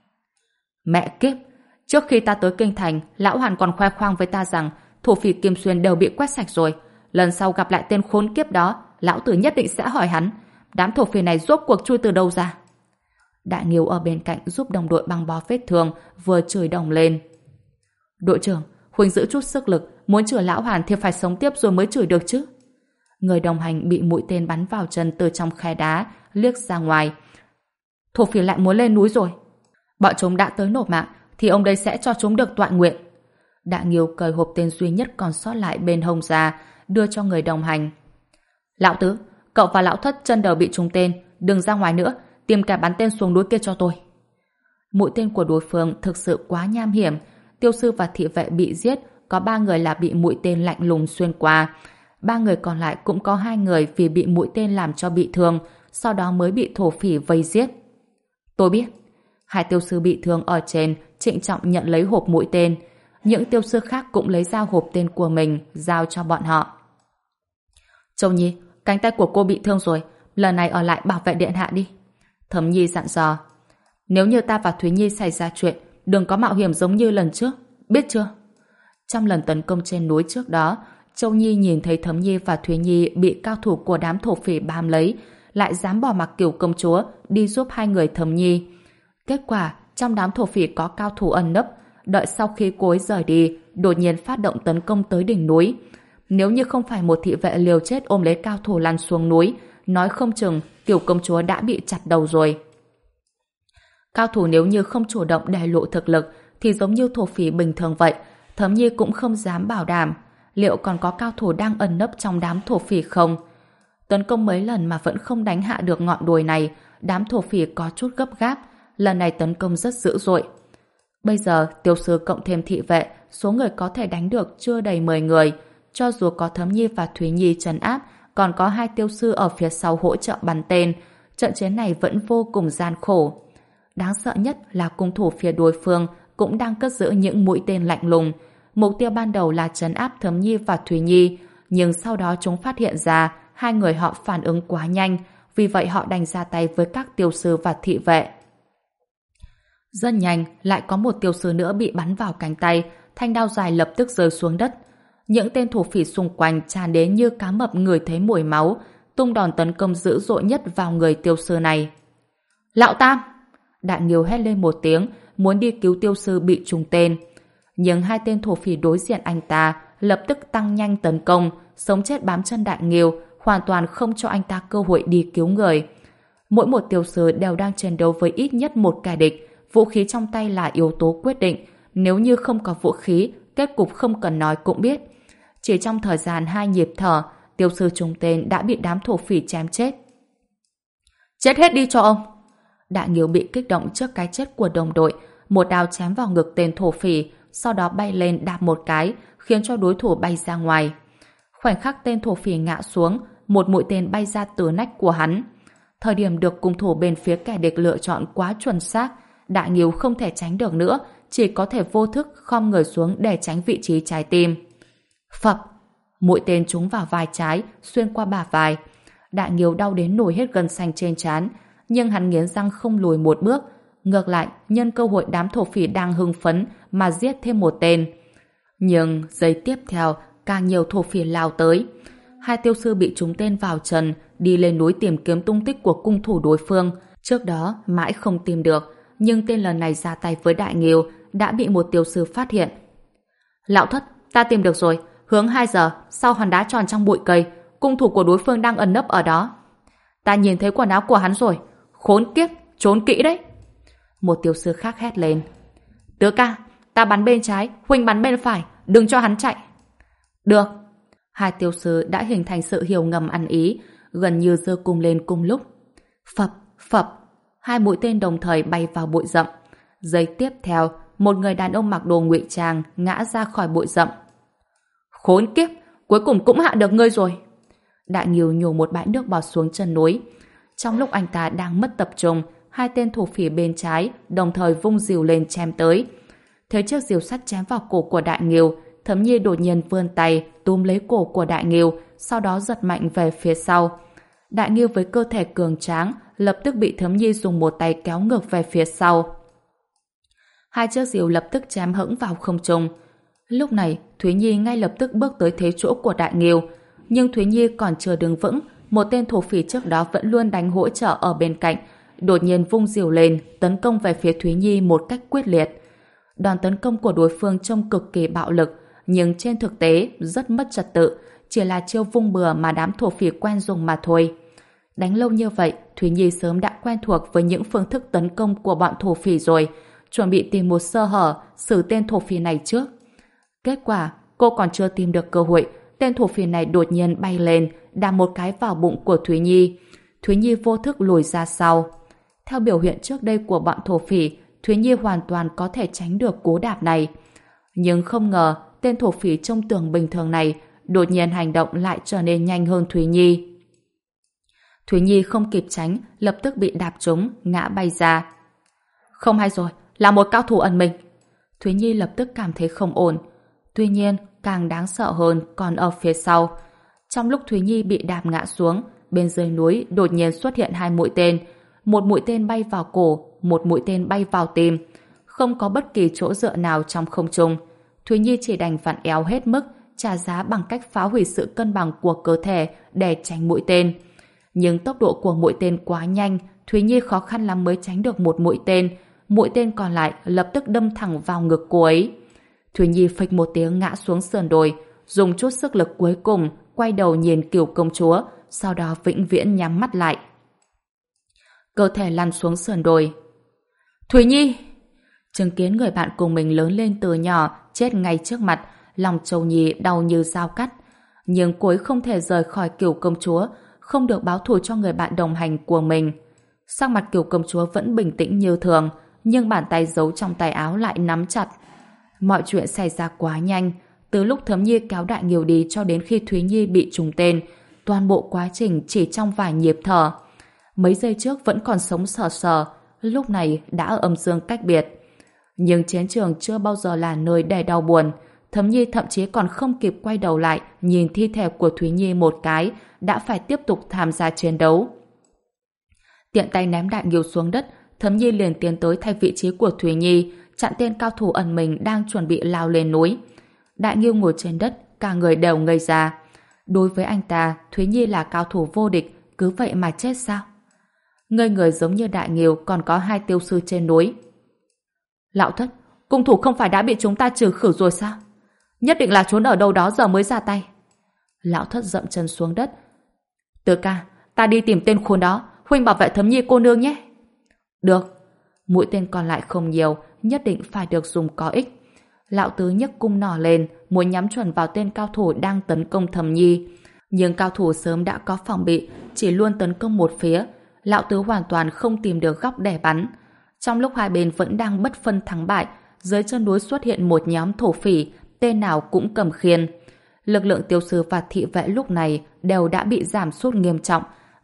Mẹ kiếp! Trước khi ta tới kinh thành, lão Hàn còn khoe khoang với ta rằng thổ phỉ Kim Xuyên đều bị quét sạch rồi. Lần sau gặp lại tên khốn kiếp đó, lão tử nhất định sẽ hỏi hắn, đám thổ phỉ này rốt cuộc chui từ đâu ra? Đại Nghiêu ở bên cạnh giúp đồng đội băng bó vết thương, vừa chửi đồng lên. Đội trưởng, huynh giữ chút sức lực, muốn chửi lão Hàn thì phải sống tiếp rồi mới chửi được chứ. Người đồng hành bị mũi tên bắn vào chân từ trong khe đá, liếc ra ngoài. Thổ phỉ lại muốn lên núi rồi. Bọn chúng đã tới nộp mạng, thì ông đây sẽ cho chúng được tọa nguyện. Đại Nghiêu cởi hộp tên duy nhất còn sót lại bên hông ra, đưa cho người đồng hành. Lão tứ, cậu và lão thất chân đầu bị trúng tên, đừng ra ngoài nữa, tìm kẻ bắn tên xuống núi kia cho tôi. Mũi tên của đối phương thực sự quá nham hiểm. Tiêu sư và thị vệ bị giết, có ba người là bị mũi tên lạnh lùng xuyên qua. Ba người còn lại cũng có hai người vì bị mũi tên làm cho bị thương, sau đó mới bị thổ phỉ vây giết. Tôi biết. Hai tiêu sư bị thương ở trên trịnh trọng nhận lấy hộp mũi tên. Những tiêu sư khác cũng lấy ra hộp tên của mình, giao cho bọn họ. Châu Nhi, cánh tay của cô bị thương rồi, lần này ở lại bảo vệ điện hạ đi. Thấm Nhi dặn dò. Nếu như ta và Thúy Nhi xảy ra chuyện, đừng có mạo hiểm giống như lần trước, biết chưa? Trong lần tấn công trên núi trước đó, Châu Nhi nhìn thấy Thấm Nhi và Thúy Nhi bị cao thủ của đám thổ phỉ bám lấy, lại dám bỏ mặc Kiều công chúa đi giúp hai người Thấm Nhi. Kết quả, trong đám thổ phỉ có cao thủ ẩn nấp, đợi sau khi cô ấy rời đi, đột nhiên phát động tấn công tới đỉnh núi. Nếu như không phải một thị vệ liều chết ôm lấy cao thủ lăn xuống núi, nói không chừng Kiều công chúa đã bị chặt đầu rồi. Cao thủ nếu như không chủ động để lộ thực lực thì giống như thổ phỉ bình thường vậy, Thấm Nhi cũng không dám bảo đảm liệu còn có cao thủ đang ẩn nấp trong đám thổ phỉ không. Tấn công mấy lần mà vẫn không đánh hạ được ngọn đồi này, đám thổ phỉ có chút gấp gáp, lần này tấn công rất dữ dội. Bây giờ tiêu sư cộng thêm thị vệ, số người có thể đánh được chưa đầy mười người, cho dù có Thấm Nhi và Thúy Nhi trấn áp, còn có hai tiêu sư ở phía sau hỗ trợ bắn tên, trận chiến này vẫn vô cùng gian khổ. Đáng sợ nhất là cung thủ phía đối phương cũng đang cất giữ những mũi tên lạnh lùng. Mục tiêu ban đầu là trấn áp Thấm Nhi và Thúy Nhi, nhưng sau đó chúng phát hiện ra hai người họ phản ứng quá nhanh, vì vậy họ đành ra tay với các tiêu sư và thị vệ. Rất nhanh, lại có một tiêu sư nữa bị bắn vào cánh tay, thanh đao dài lập tức rơi xuống đất. Những tên thủ phỉ xung quanh tràn đến như cá mập ngửi thấy mùi máu, tung đòn tấn công dữ dội nhất vào người tiêu sư này. Lão Tam! Đại Nghiêu hét lên một tiếng, muốn đi cứu tiêu sư bị trúng tên. Nhưng hai tên thổ phỉ đối diện anh ta lập tức tăng nhanh tấn công, sống chết bám chân Đại Nghiêu, hoàn toàn không cho anh ta cơ hội đi cứu người. Mỗi một tiêu sư đều đang chiến đấu với ít nhất một kẻ địch, vũ khí trong tay là yếu tố quyết định. Nếu như không có vũ khí, kết cục không cần nói cũng biết. Chỉ trong thời gian hai nhịp thở, tiêu sư trúng tên đã bị đám thổ phỉ chém chết. Chết hết đi cho ông! Đại Nghiêu bị kích động trước cái chết của đồng đội, một đao chém vào ngực tên thổ phỉ, sau đó bay lên đạp một cái, khiến cho đối thủ bay ra ngoài. Khoảnh khắc tên thổ phỉ ngã xuống, một mũi tên bay ra từ nách của hắn. Thời điểm được cung thủ bên phía kẻ địch lựa chọn quá chuẩn xác, Đại Nghiêu không thể tránh được nữa, chỉ có thể vô thức khom người xuống để tránh vị trí trái tim. Phập! Mũi tên trúng vào vai trái, xuyên qua bả vai. Đại Nghiêu đau đến nổi hết gân xanh trên trán, nhưng hắn nghiến răng không lùi một bước. Ngược lại, nhân cơ hội đám thổ phỉ đang hưng phấn mà giết thêm một tên. Nhưng giây tiếp theo, càng nhiều thổ phỉ lao tới. Hai tiêu sư bị trúng tên vào trần, đi lên núi tìm kiếm tung tích của cung thủ đối phương. Trước đó, mãi không tìm được, nhưng tên lần này ra tay với Đại Nghiêu đã bị một tiêu sư phát hiện. Lão thất, ta tìm được rồi. Hướng hai giờ, sau hòn đá tròn trong bụi cây, cung thủ của đối phương đang ẩn nấp ở đó. Ta nhìn thấy quần áo của hắn rồi. Khốn kiếp, trốn kỹ đấy. Một tiêu sư khác hét lên. Tứ ca, ta bắn bên trái, huynh bắn bên phải, đừng cho hắn chạy. Được. Hai tiêu sư đã hình thành sự hiểu ngầm ăn ý, gần như giơ cung lên cùng lúc. Phập, phập, hai mũi tên đồng thời bay vào bụi rậm. Giây tiếp theo, một người đàn ông mặc đồ ngụy trang ngã ra khỏi bụi rậm. Khốn kiếp, cuối cùng cũng hạ được ngươi rồi. Đại Nghiêu nhổ một bãi nước bọt xuống chân núi. Trong lúc anh ta đang mất tập trung, hai tên thủ phỉ bên trái đồng thời vung rìu lên chém tới. Thấy chiếc rìu sắt chém vào cổ của Đại Nghiêu, Thẩm Nhi đột nhiên vươn tay túm lấy cổ của Đại Nghiêu, sau đó giật mạnh về phía sau. Đại Nghiêu với cơ thể cường tráng lập tức bị Thẩm Nhi dùng một tay kéo ngược về phía sau. Hai chiếc rìu lập tức chém hững vào không trung. Lúc này, Thúy Nhi ngay lập tức bước tới thế chỗ của Đại Nghiêu, nhưng Thúy Nhi còn chưa đứng vững, một tên thổ phỉ trước đó vẫn luôn đánh hỗ trợ ở bên cạnh, đột nhiên vung rìu lên, tấn công về phía Thúy Nhi một cách quyết liệt. Đòn tấn công của đối phương trông cực kỳ bạo lực, nhưng trên thực tế rất mất trật tự, chỉ là chiêu vung bừa mà đám thổ phỉ quen dùng mà thôi. Đánh lâu như vậy, Thúy Nhi sớm đã quen thuộc với những phương thức tấn công của bọn thổ phỉ rồi, chuẩn bị tìm một sơ hở xử tên thổ phỉ này trước. Kết quả, cô còn chưa tìm được cơ hội, tên thổ phỉ này đột nhiên bay lên, đạp một cái vào bụng của Thúy Nhi. Thúy Nhi vô thức lùi ra sau. Theo biểu hiện trước đây của bọn thổ phỉ, Thúy Nhi hoàn toàn có thể tránh được cú đạp này. Nhưng không ngờ, tên thổ phỉ trông tưởng bình thường này đột nhiên hành động lại trở nên nhanh hơn Thúy Nhi. Thúy Nhi không kịp tránh, lập tức bị đạp trúng, ngã bay ra. Không hay rồi, là một cao thủ ẩn mình. Thúy Nhi lập tức cảm thấy không ổn. Tuy nhiên, càng đáng sợ hơn còn ở phía sau. Trong lúc Thúy Nhi bị đạp ngã xuống, bên dưới núi đột nhiên xuất hiện hai mũi tên. Một mũi tên bay vào cổ, một mũi tên bay vào tim. Không có bất kỳ chỗ dựa nào trong không trung. Thúy Nhi chỉ đành vặn eo hết mức, trả giá bằng cách phá hủy sự cân bằng của cơ thể để tránh mũi tên. Nhưng tốc độ của mũi tên quá nhanh, Thúy Nhi khó khăn lắm mới tránh được một mũi tên. Mũi tên còn lại lập tức đâm thẳng vào ngực cô ấy. Thúy Nhi phịch một tiếng ngã xuống sườn đồi, dùng chút sức lực cuối cùng quay đầu nhìn Cửu công chúa, sau đó vĩnh viễn nhắm mắt lại. Cơ thể lăn xuống sườn đồi. Thúy Nhi! Chứng kiến người bạn cùng mình lớn lên từ nhỏ chết ngay trước mặt, lòng Châu Nhi đau như dao cắt. Nhưng cô ấy không thể rời khỏi Cửu công chúa, không được báo thù cho người bạn đồng hành của mình. Sắc mặt Cửu công chúa vẫn bình tĩnh như thường, nhưng bàn tay giấu trong tay áo lại nắm chặt. Mọi chuyện xảy ra quá nhanh, từ lúc Thẩm Nhi kéo Đại Nghiêu đi cho đến khi Thúy Nhi bị trùng tên, toàn bộ quá trình chỉ trong vài nhịp thở. Mấy giây trước vẫn còn sống sờ sờ, lúc này đã âm dương cách biệt. Nhưng chiến trường chưa bao giờ là nơi để đau buồn. Thẩm Nhi thậm chí còn không kịp quay đầu lại nhìn thi thể của Thúy Nhi một cái, đã phải tiếp tục tham gia chiến đấu. Tiện tay ném Đại Nghiêu xuống đất, Thẩm Nhi liền tiến tới thay vị trí của Thúy Nhi, chặn tên cao thủ ẩn mình đang chuẩn bị lao lên núi. Đại Nghiêu ngồi trên đất, cả người đều ngây ra. Đối với anh ta, Thúy Nhi là cao thủ vô địch, cứ vậy mà chết sao? Ngây người giống như Đại Nghiêu còn có hai tiêu sư trên núi. Lão thất, cung thủ không phải đã bị chúng ta trừ khử rồi sao? Nhất định là trốn ở đâu đó giờ mới ra tay. Lão thất dậm chân xuống đất. Tứ ca, ta đi tìm tên khốn đó, huynh bảo vệ Thẩm Nhi cô nương nhé. Được. Mũi tên còn lại không nhiều, nhất định phải được dùng có ích. Lão tứ nhấc cung nỏ lên, muốn nhắm chuẩn vào tên cao thủ đang tấn công Thẩm Nhi. Nhưng cao thủ sớm đã có phòng bị, chỉ luôn tấn công một phía. Lão tứ hoàn toàn không tìm được góc để bắn. Trong lúc hai bên vẫn đang bất phân thắng bại, dưới chân núi xuất hiện một nhóm thổ phỉ, tên nào cũng cầm khiên. Lực lượng tiêu sư và thị vệ lúc này đều đã bị giảm sút nghiêm trọng,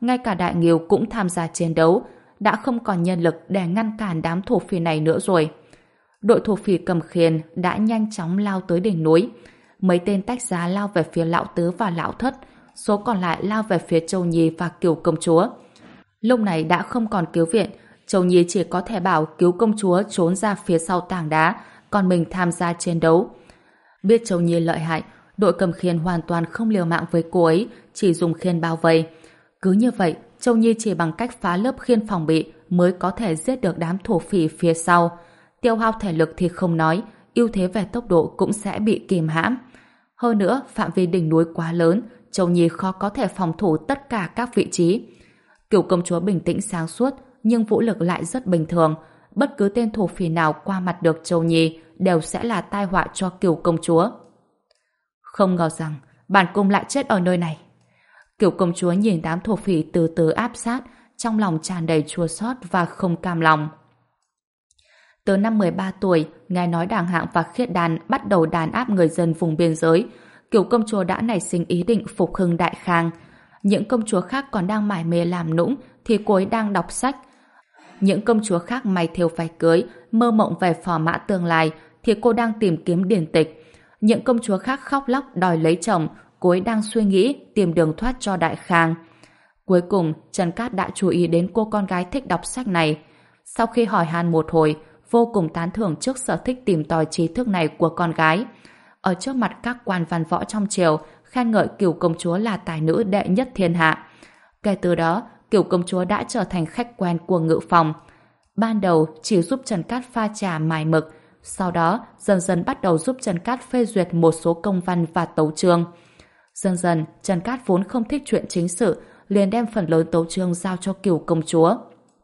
ngay cả Đại Nghiêu cũng tham gia chiến đấu, đã không còn nhân lực để ngăn cản đám thổ phỉ này nữa rồi. Đội thổ phỉ cầm khiên đã nhanh chóng lao tới đỉnh núi. Mấy tên tách ra lao về phía lão tứ và lão thất, số còn lại lao về phía Châu Nhi và Kiều công chúa. Lúc này đã không còn cứu viện, Châu Nhi chỉ có thể bảo cứu công chúa trốn ra phía sau tảng đá, còn mình tham gia chiến đấu. Biết Châu Nhi lợi hại, đội cầm khiên hoàn toàn không liều mạng với cô ấy, chỉ dùng khiên bao vây. Cứ như vậy, Châu Nhi chỉ bằng cách phá lớp khiên phòng bị mới có thể giết được đám thổ phỉ phía sau. Tiêu hao thể lực thì không nói, ưu thế về tốc độ cũng sẽ bị kìm hãm. Hơn nữa, phạm vi đỉnh núi quá lớn, Châu Nhi khó có thể phòng thủ tất cả các vị trí. Kiều công chúa bình tĩnh sáng suốt, nhưng vũ lực lại rất bình thường. Bất cứ tên thổ phỉ nào qua mặt được Châu Nhi đều sẽ là tai họa cho Kiều công chúa. Không ngờ rằng bản cung lại chết ở nơi này. Kiều công chúa nhìn đám thổ phỉ từ từ áp sát, trong lòng tràn đầy chua xót và không cam lòng. Từ năm mười ba tuổi, nghe nói Đàng Hạng và Khiết Đan bắt đầu đàn áp người dân vùng biên giới, Kiều công chúa đã nảy sinh ý định phục hưng Đại Khang. Những công chúa khác còn đang mải mê làm nũng thì cô ấy đang đọc sách. Những công chúa khác may thêu váy cưới, mơ mộng về phò mã tương lai thì cô đang tìm kiếm điển tịch. Những công chúa khác khóc lóc đòi lấy chồng, cô ấy đang suy nghĩ tìm đường thoát cho Đại Khang. Cuối cùng, Trần Cát đã chú ý đến cô con gái thích đọc sách này. Sau khi hỏi han một hồi, vô cùng tán thưởng trước sở thích tìm tòi trí thức này của con gái. Ở trước mặt các quan văn võ trong triều, khen ngợi Kiều công chúa là tài nữ đệ nhất thiên hạ. Kể từ đó, Kiều công chúa đã trở thành khách quen của Ngự Phòng. Ban đầu chỉ giúp Trần Cát pha trà mài mực, sau đó dần dần bắt đầu giúp Trần Cát phê duyệt một số công văn và tấu chương. Dần dần, Trần Cát vốn không thích chuyện chính sự, liền đem phần lớn tấu chương giao cho Kiều công chúa.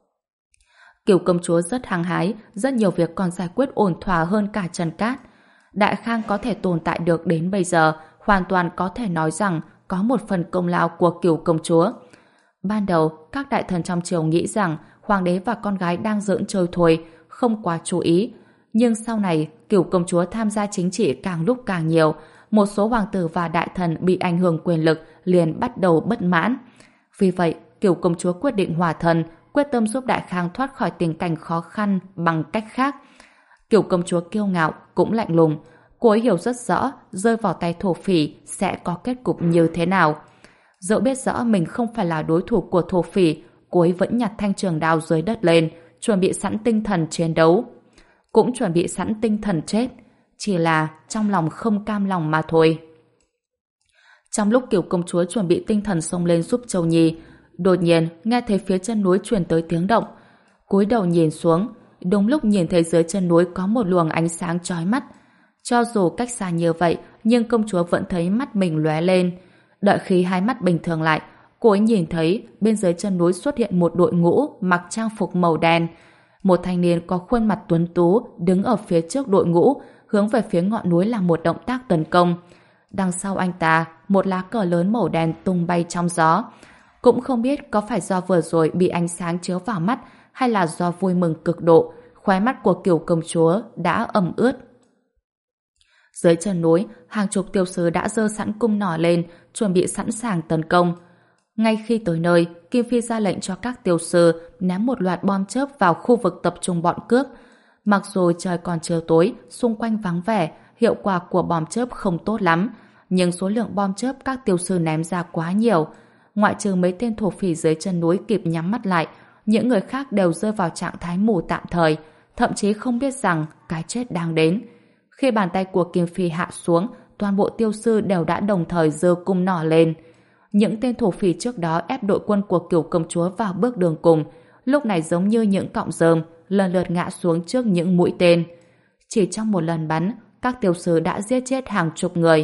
Kiều công chúa rất hăng hái, rất nhiều việc còn giải quyết ổn thỏa hơn cả Trần Cát. Đại Khang có thể tồn tại được đến bây giờ, hoàn toàn có thể nói rằng có một phần công lao của Kiều công chúa. Ban đầu, các đại thần trong triều nghĩ rằng hoàng đế và con gái đang giỡn chơi thôi, không quá chú ý. Nhưng sau này, Kiều công chúa tham gia chính trị càng lúc càng nhiều, một số hoàng tử và đại thần bị ảnh hưởng quyền lực liền bắt đầu bất mãn. Vì vậy, Kiều công chúa quyết định hòa thân, quyết tâm giúp Đại Khang thoát khỏi tình cảnh khó khăn bằng cách khác. Kiều công chúa kiêu ngạo cũng lạnh lùng, cô ấy hiểu rất rõ rơi vào tay thổ phỉ sẽ có kết cục như thế nào. Dẫu biết rõ mình không phải là đối thủ của thổ phỉ, cô ấy vẫn nhặt thanh trường đao dưới đất lên, chuẩn bị sẵn tinh thần chiến đấu, cũng chuẩn bị sẵn tinh thần chết, chỉ là trong lòng không cam lòng mà thôi. Trong lúc Kiều công chúa chuẩn bị tinh thần xông lên giúp Châu Nhi, đột nhiên nghe thấy phía chân núi truyền tới tiếng động. Cúi đầu nhìn xuống, đúng lúc nhìn thấy dưới chân núi có một luồng ánh sáng chói mắt. Cho dù cách xa như vậy, nhưng công chúa vẫn thấy mắt mình lóe lên. Đợi khi hai mắt bình thường lại, cô ấy nhìn thấy bên dưới chân núi xuất hiện một đội ngũ mặc trang phục màu đen. Một thanh niên có khuôn mặt tuấn tú đứng ở phía trước đội ngũ, hướng về phía ngọn núi làm một động tác tấn công. Đằng sau anh ta, một lá cờ lớn màu đen tung bay trong gió. Cũng không biết có phải do vừa rồi bị ánh sáng chiếu vào mắt hay là do vui mừng cực độ, khóe mắt của Kiều công chúa đã ẩm ướt. Dưới chân núi, hàng chục tiêu sứ đã giơ sẵn cung nỏ lên, chuẩn bị sẵn sàng tấn công. Ngay khi tới nơi, Kim Phi ra lệnh cho các tiêu sư ném một loạt bom chớp vào khu vực tập trung bọn cướp. Mặc dù trời còn chiều tối, xung quanh vắng vẻ, hiệu quả của bom chớp không tốt lắm, nhưng số lượng bom chớp các tiêu sư ném ra quá nhiều. Ngoại trừ mấy tên thổ phỉ dưới chân núi kịp nhắm mắt lại, những người khác đều rơi vào trạng thái mù tạm thời, thậm chí không biết rằng cái chết đang đến. Khi bàn tay của Kim Phi hạ xuống, toàn bộ tiêu sư đều đã đồng thời giơ cung nỏ lên. Những tên thổ phỉ trước đó ép đội quân của Kiều công chúa vào bước đường cùng, lúc này giống như những cọng rơm, lần lượt ngã xuống trước những mũi tên. Chỉ trong một lần bắn, các tiêu sư đã giết chết hàng chục người.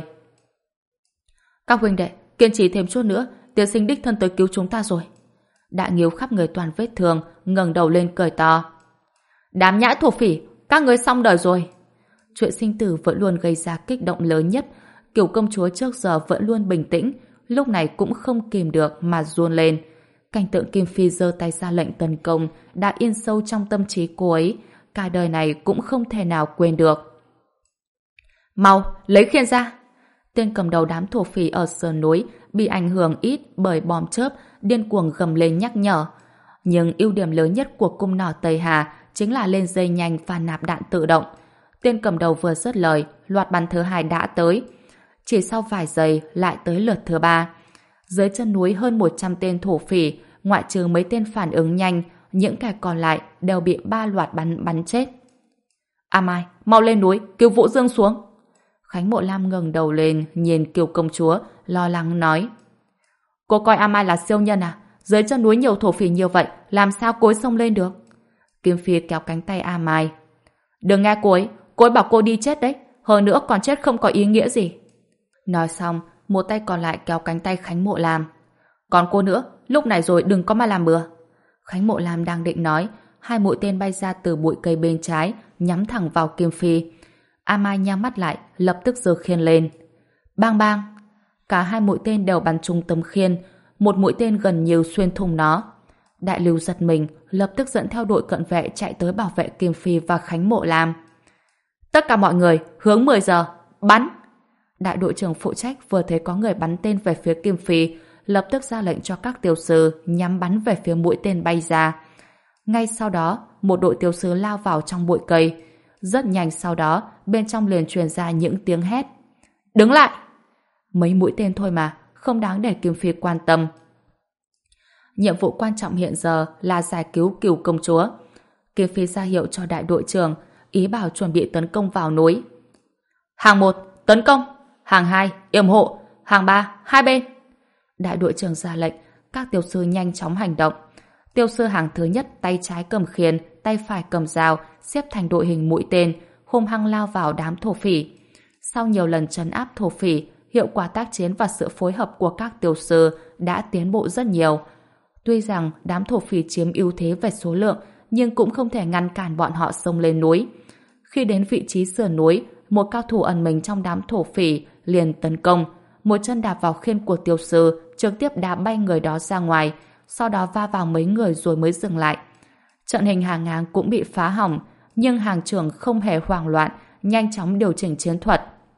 Các huynh đệ, kiên trì thêm chút nữa, tiên sinh đích thân tới cứu chúng ta rồi. Đại Nghiêu khắp người toàn vết thương, ngẩng đầu lên cười to. Đám nhãi thổ phỉ, các ngươi xong đời rồi. Chuyện sinh tử vẫn luôn gây ra kích động lớn nhất. Kiều công chúa trước giờ vẫn luôn bình tĩnh, lúc này cũng không kìm được mà run lên. Cảnh tượng Kim Phi giơ tay ra lệnh tấn công đã in sâu trong tâm trí cô ấy, cả đời này cũng không thể nào quên được. Mau, lấy khiên ra! Tên cầm đầu đám thổ phỉ ở sườn núi bị ảnh hưởng ít bởi bom chớp, điên cuồng gầm lên nhắc nhở. Nhưng ưu điểm lớn nhất của cung nỏ Tây Hà chính là lên dây nhanh và nạp đạn tự động. Tên cầm đầu vừa dứt lời, loạt bắn thứ hai đã tới. Chỉ sau vài giây lại tới lượt thứ ba. Dưới chân núi hơn một trăm tên thổ phỉ, ngoại trừ mấy tên phản ứng nhanh, những kẻ còn lại đều bị ba loạt bắn bắn chết. A Mai, mau lên núi, cứu Vũ Dương xuống. Khánh Mộ Lam ngẩng đầu lên, nhìn Kiều công chúa, lo lắng nói. Cô coi A Mai là siêu nhân à? Dưới chân núi nhiều thổ phỉ nhiều vậy, làm sao cô ấy xông lên được? Kim Phi kéo cánh tay A Mai. Đừng nghe cô ấy, cô ấy bảo cô đi chết đấy, hơn nữa còn chết không có ý nghĩa gì. Nói xong, một tay còn lại kéo cánh tay Khánh Mộ Lam. Còn cô nữa, lúc này rồi đừng có mà làm bừa. Khánh Mộ Lam đang định nói, hai mũi tên bay ra từ bụi cây bên trái, nhắm thẳng vào Kim Phi. A Mai nhắm mắt lại, lập tức giơ khiên lên. Bang bang! Cả hai mũi tên đều bắn trúng tấm khiên, một mũi tên gần như xuyên thủng nó. Đại Lưu giật mình, lập tức dẫn theo đội cận vệ chạy tới bảo vệ Kim Phi và Khánh Mộ Lam. Tất cả mọi người, hướng mười giờ, bắn! Đại đội trưởng phụ trách vừa thấy có người bắn tên về phía Kim Phi, lập tức ra lệnh cho các tiểu sư nhắm bắn về phía mũi tên bay ra. Ngay sau đó, một đội tiểu sư lao vào trong bụi cây. Rất nhanh sau đó, bên trong liền truyền ra những tiếng hét. Đứng lại! Mấy mũi tên thôi mà, không đáng để Kim Phi quan tâm. Nhiệm vụ quan trọng hiện giờ là giải cứu Cửu công chúa. Kim Phi ra hiệu cho đại đội trưởng, ý bảo chuẩn bị tấn công vào núi. Hàng một, tấn công! Hàng hai, yểm hộ! Hàng ba, hai bên! Đại đội trưởng ra lệnh, các tiểu sư nhanh chóng hành động. Tiểu sư hàng thứ nhất tay trái cầm khiên, tay phải cầm dao, xếp thành đội hình mũi tên, hung hăng lao vào đám thổ phỉ. Sau nhiều lần trấn áp thổ phỉ, hiệu quả tác chiến và sự phối hợp của các tiểu sư đã tiến bộ rất nhiều. Tuy rằng đám thổ phỉ chiếm ưu thế về số lượng, nhưng cũng không thể ngăn cản bọn họ xông lên núi. Khi đến vị trí sườn núi, một cao thủ ẩn mình trong đám thổ phỉ liền tấn công, một chân đạp vào khiên của tiểu sư, trực tiếp đá bay người đó ra ngoài, sau đó va vào mấy người rồi mới dừng lại. Trận hình hàng ngang cũng bị phá hỏng, nhưng hàng trưởng không hề hoảng loạn, nhanh chóng điều chỉnh chiến thuật.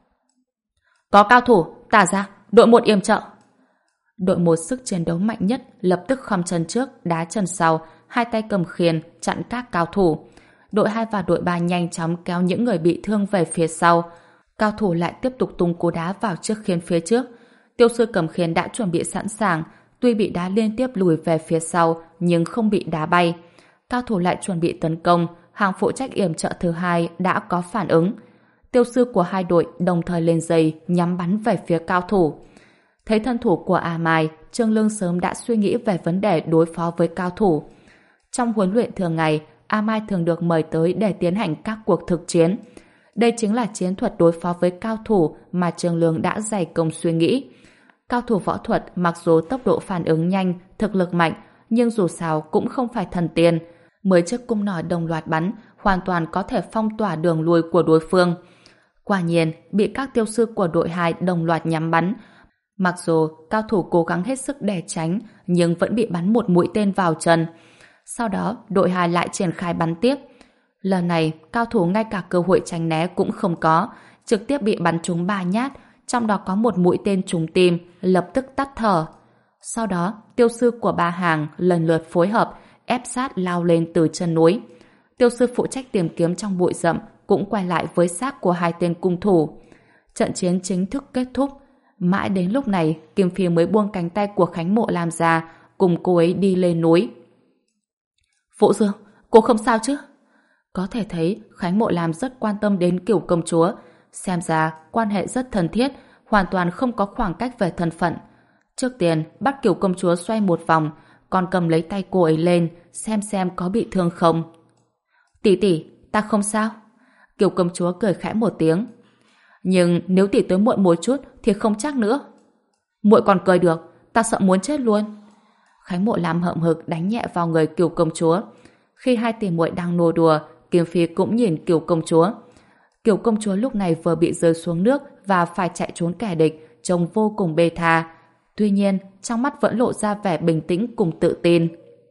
Có cao thủ, tả ra, đội một yểm trợ. Đội một sức chiến đấu mạnh nhất lập tức khom chân trước, đá chân sau, hai tay cầm khiên chặn các cao thủ. Đội hai và đội ba nhanh chóng kéo những người bị thương về phía sau. Cao thủ lại tiếp tục tung cú đá vào chiếc khiên phía trước. Tiêu sư cầm khiên đã chuẩn bị sẵn sàng, tuy bị đá liên tiếp lùi về phía sau nhưng không bị đá bay. Cao thủ lại chuẩn bị tấn công, hàng phụ trách yểm trợ thứ hai đã có phản ứng. Tiêu sư của hai đội đồng thời lên dây nhắm bắn về phía cao thủ. Thấy thân thủ của A Mai, Trương Lương sớm đã suy nghĩ về vấn đề đối phó với cao thủ. Trong huấn luyện thường ngày, A Mai thường được mời tới để tiến hành các cuộc thực chiến. Đây chính là chiến thuật đối phó với cao thủ mà Trương Lương đã dày công suy nghĩ. Cao thủ võ thuật mặc dù tốc độ phản ứng nhanh, thực lực mạnh, nhưng dù sao cũng không phải thần tiên. Mới chiếc cung nỏ đồng loạt bắn, hoàn toàn có thể phong tỏa đường lui của đối phương. Quả nhiên, bị các tiêu sư của đội hai đồng loạt nhắm bắn. Mặc dù cao thủ cố gắng hết sức để tránh, nhưng vẫn bị bắn một mũi tên vào chân. Sau đó, đội hai lại triển khai bắn tiếp. Lần này, cao thủ ngay cả cơ hội tránh né cũng không có, trực tiếp bị bắn trúng ba nhát, trong đó có một mũi tên trúng tim, lập tức tắt thở. Sau đó, tiêu sư của ba hàng lần lượt phối hợp, ép sát lao lên từ chân núi. Tiêu sư phụ trách tìm kiếm trong bụi rậm cũng quay lại với xác của hai tên cung thủ. Trận chiến chính thức kết thúc. Mãi đến lúc này, Kim Phi mới buông cánh tay của Khánh Mộ Lam ra, cùng cô ấy đi lên núi. Vũ Dương, cô không sao chứ? Có thể thấy Khánh Mộ Lam rất quan tâm đến Cửu công chúa. Xem ra quan hệ rất thân thiết, hoàn toàn không có khoảng cách về thân phận. Trước tiên bắt Cửu công chúa xoay một vòng, còn cầm lấy tay cô ấy lên, xem xem có bị thương không. Tỷ tỷ, ta không sao. Cửu công chúa cười khẽ một tiếng. Nhưng nếu tỷ tới muộn một chút thì không chắc nữa. Muội còn cười được, ta sợ muốn chết luôn. Khánh Mộ Lam hậm hực đánh nhẹ vào người Cửu công chúa. Khi hai tỷ muội đang nô đùa, Kim Phi cũng nhìn Cửu công chúa. Cửu công chúa lúc này vừa bị rơi xuống nước và phải chạy trốn kẻ địch, trông vô cùng bê tha. Tuy nhiên, trong mắt vẫn lộ ra vẻ bình tĩnh cùng tự tin.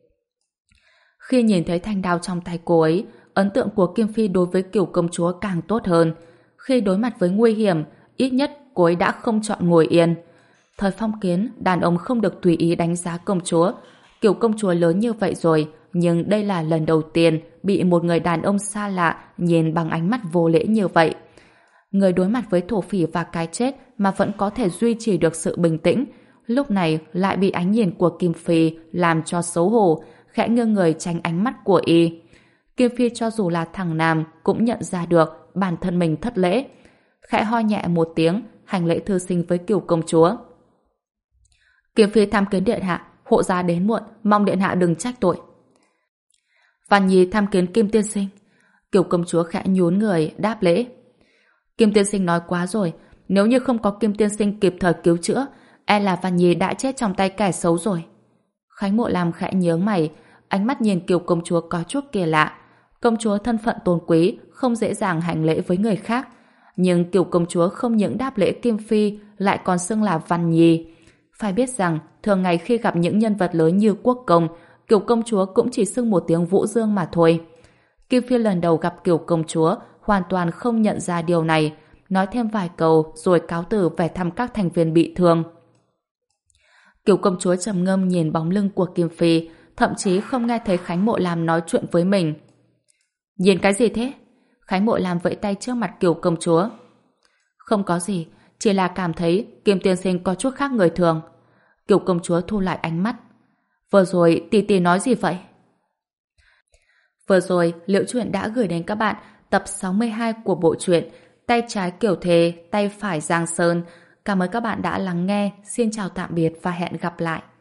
Khi nhìn thấy thanh đao trong tay cô ấy, ấn tượng của Kim Phi đối với Cửu công chúa càng tốt hơn. Khi đối mặt với nguy hiểm, ít nhất cô ấy đã không chọn ngồi yên. Thời phong kiến, đàn ông không được tùy ý đánh giá công chúa. Kiểu công chúa lớn như vậy rồi, nhưng đây là lần đầu tiên bị một người đàn ông xa lạ nhìn bằng ánh mắt vô lễ như vậy. Người đối mặt với thổ phỉ và cái chết mà vẫn có thể duy trì được sự bình tĩnh, lúc này lại bị ánh nhìn của Kim Phi làm cho xấu hổ, khẽ nghiêng người tránh ánh mắt của y. Kim Phi cho dù là thằng nam cũng nhận ra được bản thân mình thất lễ. Khẽ ho nhẹ một tiếng, hành lễ thư sinh với Kiều công chúa. Kim Phi tham kiến điện hạ, hộ gia đến muộn, mong điện hạ đừng trách tội. Văn Nhi tham kiến Kim tiên sinh. Kiều công chúa khẽ nhún người, đáp lễ. Kim tiên sinh nói quá rồi, nếu như không có Kim tiên sinh kịp thời cứu chữa, e là Văn Nhi đã chết trong tay kẻ xấu rồi. Khánh Mộ Lam khẽ nhướng mày, ánh mắt nhìn Kiều công chúa có chút kỳ lạ. Công chúa thân phận tôn quý, không dễ dàng hành lễ với người khác. Nhưng Kiều công chúa không những đáp lễ Kim Phi, lại còn xưng là Văn Nhi. Phải biết rằng, thường ngày khi gặp những nhân vật lớn như quốc công, Kiều công chúa cũng chỉ xưng một tiếng Vũ Dương mà thôi. Kim Phi lần đầu gặp Kiều công chúa, hoàn toàn không nhận ra điều này, nói thêm vài câu rồi cáo từ về thăm các thành viên bị thương. Kiều công chúa trầm ngâm nhìn bóng lưng của Kim Phi, thậm chí không nghe thấy Khánh Mộ Lam nói chuyện với mình. Nhìn cái gì thế? Khánh Mộ Lam vẫy tay trước mặt Kiều công chúa. Không có gì, chỉ là cảm thấy Kim tiên sinh có chút khác người thường. Kiều công chúa thu lại ánh mắt. Vừa rồi tỷ tỷ nói gì vậy? Vừa rồi Liễu Chuyện đã gửi đến các bạn tập sáu mươi hai của bộ truyện Tay trái Kiều Thề, tay phải Giang Sơn. Cảm ơn các bạn đã lắng nghe. Xin chào tạm biệt và hẹn gặp lại.